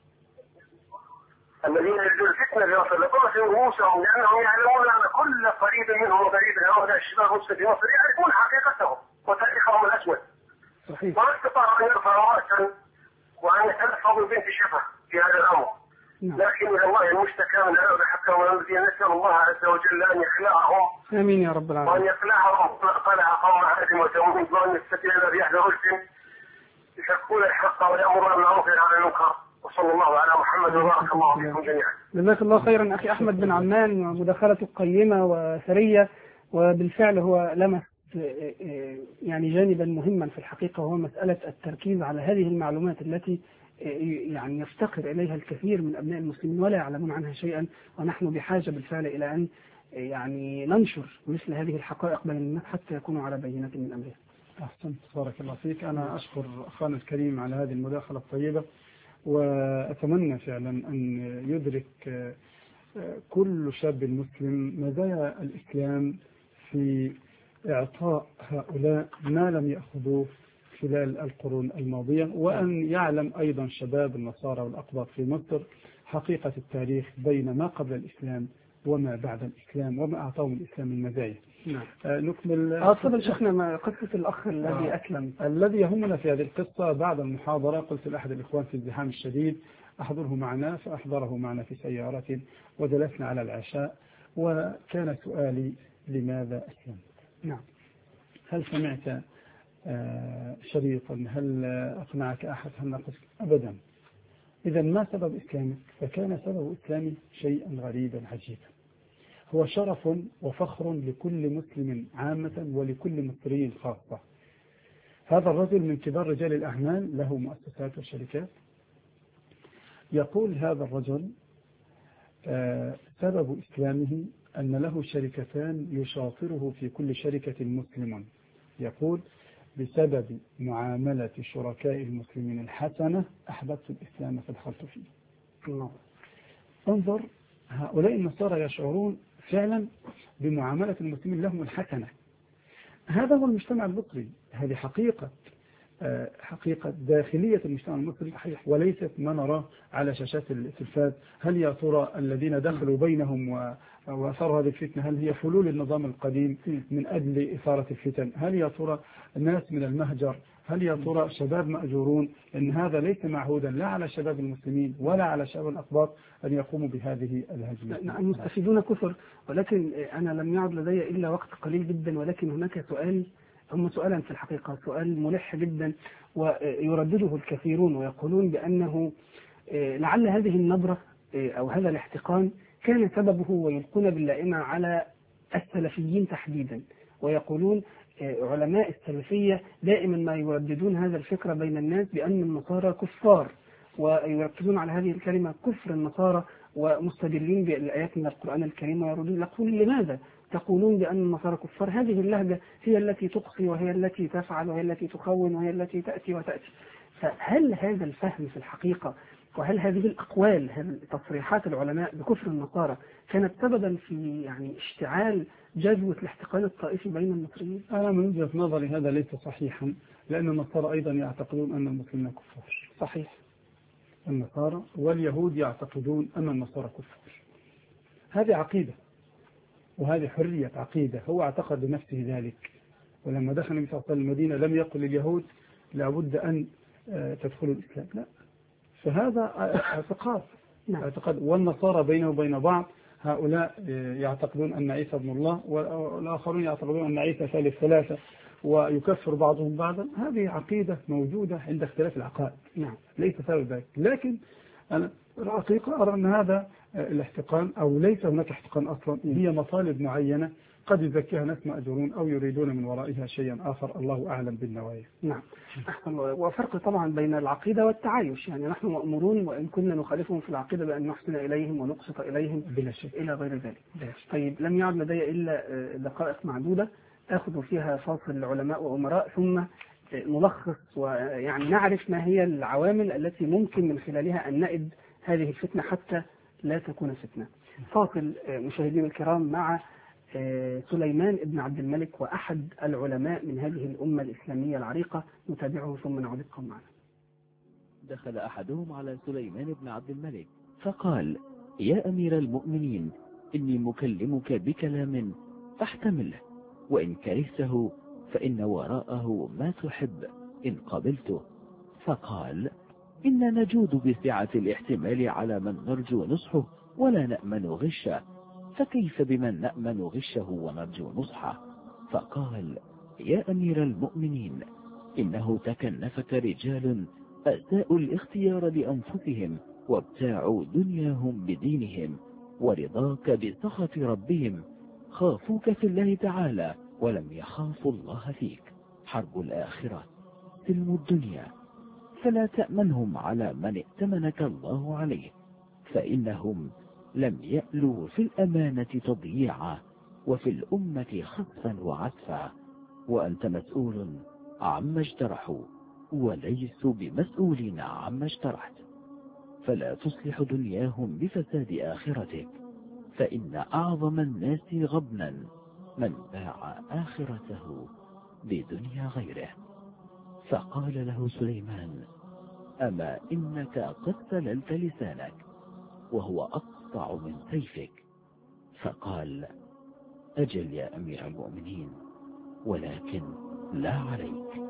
الذين يريدون الفتنة في مصر لطاشوا رؤوسهم، لأنهم يعلمون أن كل قريب منهم وقريب هؤلاء الشباب المسلمين في مصر يعرفون حقيقتهم وتاريخهم الأسود. صحيح. وما استطاعوا أن يرفعوا رأسا وأن يتلفظوا بنت شفة في هذا الأمر. لكن إلى الله المشتكى من هؤلاء الحكام والذين نسأل الله عز وجل أن يخلعهم. آمين يا رب العالمين. وأن يخلعهم قلع قوم عاد وتموت، وأن يستطيع الرياح لرشد يشكون الحق ويأمرون بالمعروف وينهون عن المنكر. وصلى الله على محمد وبارك الله فيكم جميعا. جزاك الله خيرا أخي أحمد بن عمان، ومداخلته قيمة وثرية، وبالفعل هو لمس يعني جانبا مهما في الحقيقة، وهو مسألة التركيز على هذه المعلومات التي يعني يفتقر إليها الكثير من أبناء المسلمين ولا يعلمون عنها شيئا، ونحن بحاجة بالفعل إلى أن يعني ننشر مثل هذه الحقائق بين الناس حتى يكونوا على بينة من أمرها. أحسنت، بارك الله فيك. أنا أشكر أخانا الكريم على هذه المداخلة الطيبة، وأتمنى فعلا أن يدرك كل شاب مسلم مزايا الإسلام في إعطاء هؤلاء ما لم يأخذوه خلال القرون الماضية، وأن يعلم أيضا شباب النصارى والأقباط في مصر حقيقة التاريخ بين ما قبل الإسلام وما بعد الإسلام وما أعطاهم الإسلام من مزايا. نعم. نكمل. تفضل شيخنا، قصة الأخ الذي أسلم. الذي يهمنا في هذه القصة بعد المحاضرة قلت لأحد الإخوان في الزحام الشديد أحضره معنا، فأحضره معنا في سيارة وجلسنا على العشاء، وكان سؤالي لماذا أسلمت؟ نعم. هل سمعت شريطا؟ هل أقنعك أحد؟ هل نقصك؟ أبدا. إذا ما سبب إسلامك؟ فكان سبب إسلامي شيئا غريبا عجيبا، هو شرف وفخر لكل مسلم عامة ولكل مصري خاصة. هذا الرجل من كبار رجال الأعمال، له مؤسسات وشركات. يقول هذا الرجل سبب إسلامه أن له شركتان يشاطره في كل شركة مسلم. يقول بسبب معاملة شركاء المسلمين الحسنة أحببت الإسلام فدخلت فيه. انظر، هؤلاء النصارى يشعرون فعلا بمعاملة المسلمين لهم الحسنة. هذا هو المجتمع المصري، هذه حقيقة داخلية المجتمع المصري وليست ما نراه على شاشات التلفاز. هل يا ترى الذين دخلوا بينهم وأثاروا هذه الفتنة هل هي فلول النظام القديم من أجل إثارة الفتن؟ هل يا ترى الناس من المهجر؟ هل يا ترى شباب مأجورون؟ إن هذا ليس معهودا لا على شباب المسلمين ولا على شباب الأقباط أن يقوموا بهذه الهجمة. المستفيدون كثر، ولكن أنا لم يعد لدي إلا وقت قليل جدا، ولكن هناك سؤالا في الحقيقة، سؤال ملح جدا ويردده الكثيرون ويقولون بأنه لعل هذه النبرة أو هذا الاحتقان كان سببه، ويلقون باللائمة على السلفيين تحديدا، ويقولون علماء السلفية دائما ما يرددون هذا الفكرة بين الناس بأن النصارى كفار، ويركزون على هذه الكلمة كفر النصارى ومستدلين بالآيات من القرآن الكريم ويردون يقولون لماذا تقولون بأن النصارى كفار؟ هذه اللهجة هي التي تقصي وهي التي تفعل وهي التي تخون وهي التي تأتي وتأتي. فهل هذا الفهم في الحقيقة وهل هذه الأقوال، هل تصريحات العلماء بكفر النصارى كانت سببا في يعني اشتعال جذوة الاحتقان الطائفي بين المصريين؟ أنا من وجهة نظري هذا ليس صحيحا، لأن النصارى أيضا يعتقدون أن المسلمين كفار. صحيح. النصارى واليهود يعتقدون أن النصارى كفار. هذه عقيدة وهذه حرية عقيدة، هو اعتقد بنفسه ذلك. ولما دخل النبي صلى الله عليه وسلم المدينة لم يقل لليهود لابد أن تدخلوا الإسلام، لا، فهذا اعتقاد. والنصارى بينه وبين بعض، هؤلاء يعتقدون أن عيسى ابن الله والآخرون يعتقدون أن عيسى ثالث ثلاثة ويكفر بعضهم بعضا. هذه عقيدة موجودة عند اختلاف العقائد، نعم، ليس سبب ذلك. لكن أنا الحقيقة أرى أن هذا الاحتقان أو ليس هناك احتقان أصلا، هي مطالب معينة قد يزكيها ناس مأجورون أو يريدون من ورائها شيئا آخر، الله أعلم بالنوايا. نعم، وفرق طبعا بين العقيدة والتعايش، يعني نحن مأمورون وإن كنا نخالفهم في العقيدة بأن نحسن إليهم ونقسط إليهم بلا شك إلى غير ذلك. طيب، لم يعد لدي إلا دقائق معدودة أخذ فيها فاصل علماء وأمراء، ثم نلخص ويعني نعرف ما هي العوامل التي ممكن من خلالها أن نئد هذه الفتنة حتى لا تكون فتنة. فاصل مشاهدين الكرام مع سليمان بن عبد الملك وأحد العلماء من هذه الأمة الإسلامية العريقة، نتابعه ثم نعود لكم معنا. دخل أحدهم على سليمان بن عبد الملك فقال: يا أمير المؤمنين، إني مكلمك بكلام فاحتمله، وإن كرهته فإن وراءه ما تحب إن قبلته. فقال: إن نجود بسعة الاحتمال على من نرجو نصحه ولا نأمن غشه، فكيف بمن نأمن غشه ونرجو نصحه؟ فقال: يا أمير المؤمنين، إنه تكنفك رجال أساءوا الاختيار لأنفسهم وابتاعوا دنياهم بدينهم، ورضاك بسخط ربهم، خافوك في الله تعالى ولم يخافوا الله فيك. حرب الآخرة سلم الدنيا، فلا تأمنهم على من ائتمنك الله عليه، فإنهم لم يألوا في الأمانة تضييعا، وفي الأمة خطفا وعطفا، وأنت مسؤول عما اجترحوا وليسوا بمسؤولين عما اجترحت، فلا تصلح دنياهم بفساد آخرتك، فإن أعظم الناس غبنا من باع آخرته بدنيا غيره. فقال له سليمان: أما إنك قد سللت لسانك وهو أقطع من سيفك. فقال: أجل يا أمير المؤمنين، ولكن لا عليك.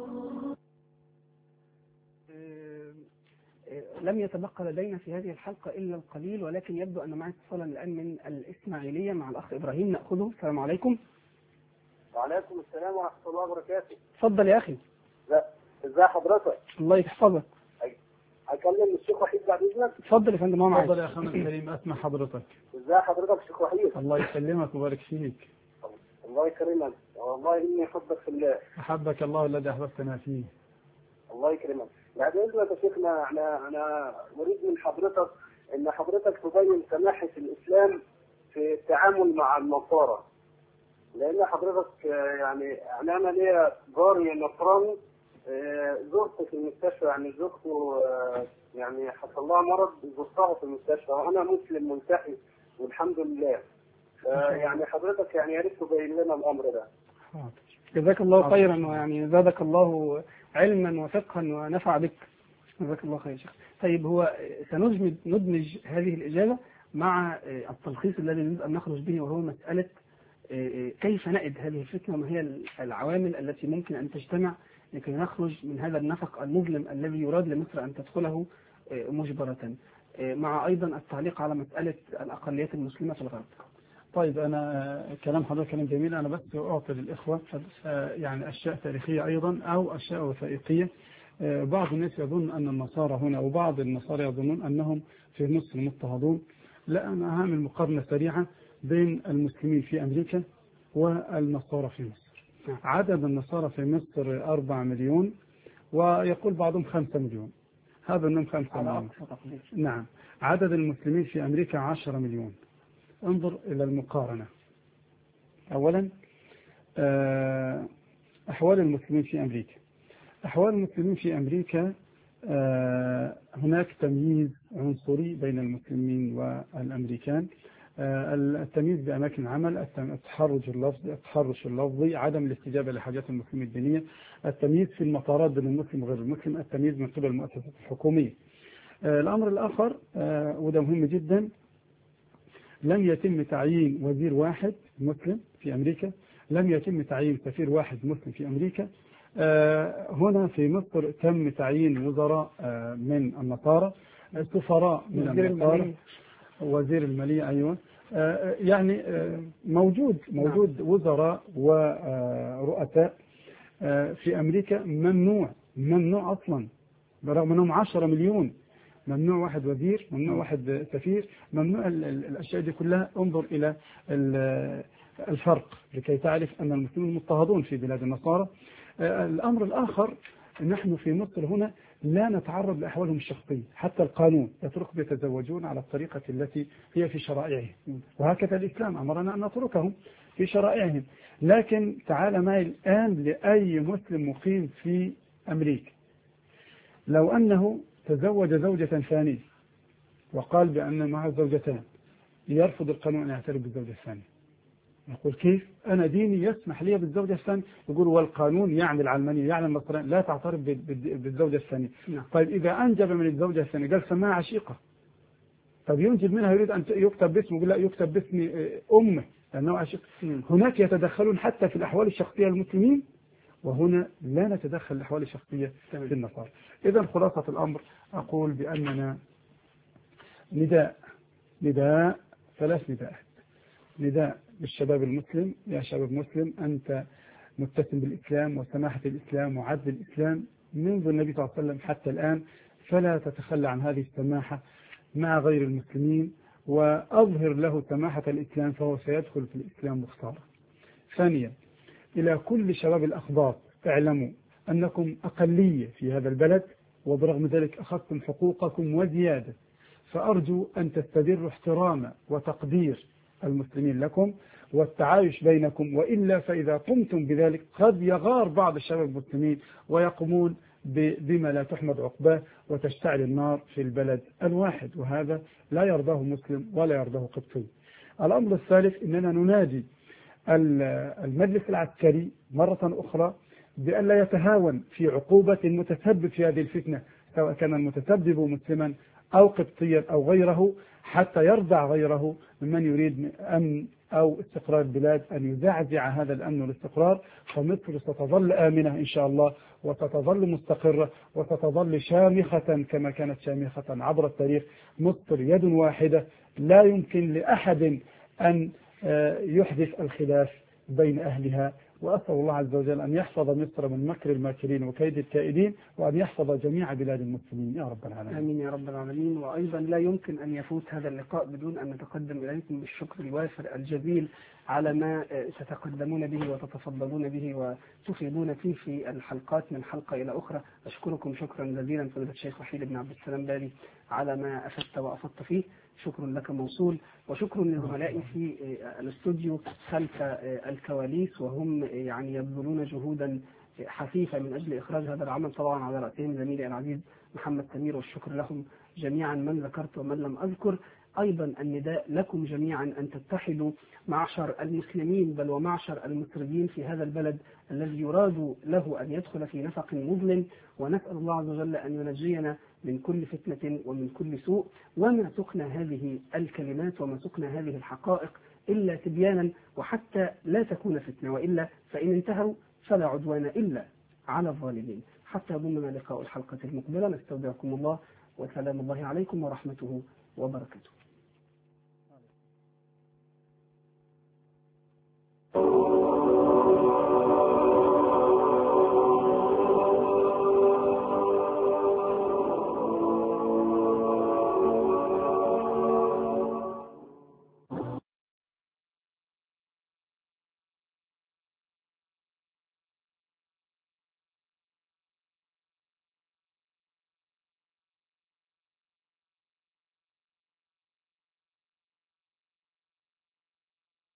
لم يتبقى لدينا في هذه الحلقة إلا القليل، ولكن يبدو أن معي اتصالا الآن من الإسماعيلية مع الأخ إبراهيم، نأخذه. السلام عليكم. وعليكم السلام ورحمة الله وبركاته. تفضل يا أخي. ازي حضرتك؟ الله يحفظك. هكلم الشيخ وحيد بعد إذنك؟ تفضل يا فندم، ما معك. تفضل يا أخي الكريم، أسمع حضرتك. ازي حضرتك شيخ وحيد؟ الله يسلمك ويبارك فيك. الله يكرمك، والله إني أحبك في الله. أحبك الله الذي أحببتنا فيه. الله يكرمك. بعد إذنك يا شيخنا، أنا أريد من حضرتك إن حضرتك تبين سماحة الإسلام في التعامل مع النصارى، لأن حضرتك يعني أنا ليا جاري نصراني، زرته في المستشفى، يعني زرته يعني حصل لها مرض، زرتها في المستشفى، وأنا مسلم ملتحي والحمد لله. يعني حضرتك يعني يا ريت تبين لنا الامر ده. جزاك الله خيرا، ويعني زادك الله علما وفقها ونفع بك. جزاك الله خير يا شيخ. طيب، هو ندمج هذه الإجابة مع التلخيص الذي نريد أن نخرج به، وهو مسألة كيف نأد هذه الفتنة، وما هي العوامل التي ممكن أن تجتمع لكي نخرج من هذا النفق المظلم الذي يراد لمصر أن تدخله مجبرة، مع أيضا التعليق على مسألة الأقليات المسلمة في الغرب. طيب، أنا كلام حضرتك كلام جميل. أنا بس أعطي للإخوة يعني أشياء تاريخية أيضا أو أشياء وثائقية. بعض الناس يظن أن النصارى هنا، وبعض النصارى يظنون أنهم في مصر مضطهدون. لا، أنا هعمل مقارنة سريعة بين المسلمين في أمريكا والنصارى في مصر. عدد النصارى في مصر 4 مليون، ويقول بعضهم 5 مليون. هذا أنهم 5 مليون. نعم. عدد المسلمين في أمريكا 10 مليون. انظر إلى المقارنة. أولا، أحوال المسلمين في أمريكا. أحوال المسلمين في أمريكا هناك تمييز عنصري بين المسلمين والأمريكان. التمييز بأماكن العمل، التحرش اللفظي، عدم الاستجابة لحاجات المسلمين الدينية، التمييز في المطارات بين المسلم وغير المسلم، التمييز من قبل المؤسسات الحكومية. الأمر الآخر وده مهم جدا، لم يتم تعيين وزير واحد مسلم في أمريكا، لم يتم تعيين سفير واحد مسلم في أمريكا. هنا في مصر تم تعيين وزراء من النصارى، سفراء من النصارى، وزير المالية. أيوة، يعني موجود وزراء ورؤساء في أمريكا. ممنوع أصلا، برغم أنهم 10 مليون. ممنوع واحد وزير، ممنوع واحد سفير، ممنوع الأشياء دي كلها. انظر إلى الفرق لكي تعرف أن المسلمين مضطهدون في بلاد النصارى. الأمر الآخر، نحن في مصر هنا لا نتعرض لأحوالهم الشخصية. حتى القانون يتركهم يتزوجون على الطريقة التي هي في شرائعهم، وهكذا الإسلام أمرنا أن نتركهم في شرائعهم. لكن تعال معي الآن لأي مسلم مقيم في أمريكا، لو أنه تزوج زوجة ثانية وقال بأن معه زوجتان، يرفض القانون أن يعترف بالزوجة الثانية. يقول كيف؟ أنا ديني يسمح لي بالزوجة الثانية. يقول والقانون يعني العلمانية يعني النصرانية لا تعترف بالزوجة الثانية. طيب، إذا أنجب من الزوجة الثانية قال سماها عشيقة، طيب ينجب منها يريد أن يكتب باسمه، يقول لا يكتب باسم أمه لأنه عشيق. هناك يتدخلون حتى في الأحوال الشخصية للمسلمين، وهنا لا نتدخل الأحوال الشخصية في النصارى. إذا خلاصة الأمر أقول بأننا نداء 3 نداءات. نداء للشباب المسلم، يا شباب مسلم أنت متسم بالإسلام وسماحة الإسلام وعدل الإسلام منذ النبي صلى الله عليه وسلم حتى الآن، فلا تتخلى عن هذه السماحة مع غير المسلمين، وأظهر له سماحة الإسلام فهو سيدخل في الإسلام مختارا. ثانيا، إلى كل شباب الأخبار، اعلموا أنكم أقلية في هذا البلد، وبرغم ذلك أخذتم حقوقكم وزيادة، فأرجو أن تستدروا احترام وتقدير المسلمين لكم والتعايش بينكم، وإلا فإذا قمتم بذلك قد يغار بعض الشباب المسلمين ويقومون بما لا تحمد عقباه وتشتعل النار في البلد الواحد، وهذا لا يرضاه مسلم ولا يرضاه قبطي. الأمر الثالث، إننا ننادي المجلس العسكري مرة أخرى بأن لا يتهاون في عقوبة المتسبب في هذه الفتنة، سواء كان المتسبب مسلما أو قبطيا أو غيره، حتى يردع غيره ممن يريد أمن أو استقرار البلاد أن يزعزع هذا الأمن والاستقرار. فمصر ستظل آمنة إن شاء الله، وستظل مستقرة، وستظل شامخة كما كانت شامخة عبر التاريخ. مصر يد واحدة، لا يمكن لأحد أن يحدث الخلاف بين أهلها. وأسأل الله عز وجل أن يحفظ مصر من مكر الماكرين وكيد الكائدين، وأن يحفظ جميع بلاد المسلمين يا رب العالمين. آمين يا رب العالمين. وأيضا لا يمكن أن يفوت هذا اللقاء بدون أن نتقدم إليكم بالشكر الوافر الجزيل على ما ستقدمون به وتتفضلون به وتفيدون فيه في الحلقات من حلقة إلى أخرى. أشكركم شكرا جزيلا فضيلة الشيخ وحيد بن عبد السلام بالي على ما أفدت وأفدت فيه. شكر لك موصول، وشكر لزملائي في الاستوديو خلف الكواليس، وهم يعني يبذلون جهودا حثيثة من أجل إخراج هذا العمل، طبعا على رأسهم زميلي العزيز محمد سمير، والشكر لهم جميعا من ذكرت ومن لم أذكر. أيضا النداء لكم جميعا أن تتحدوا معشر المسلمين بل ومعشر المصريين في هذا البلد الذي يراد له أن يدخل في نفق مظلم، ونسأل الله عز وجل أن ينجينا من كل فتنة ومن كل سوء. وما سقنا هذه الكلمات وما سقنا هذه الحقائق إلا تبيانا وحتى لا تكون فتنة، وإلا فإن انتهوا فلا عدوان إلا على الظالمين. حتى يضمنا لقاء الحلقة المقبلة، نستودعكم الله وسلام الله عليكم ورحمته وبركاته.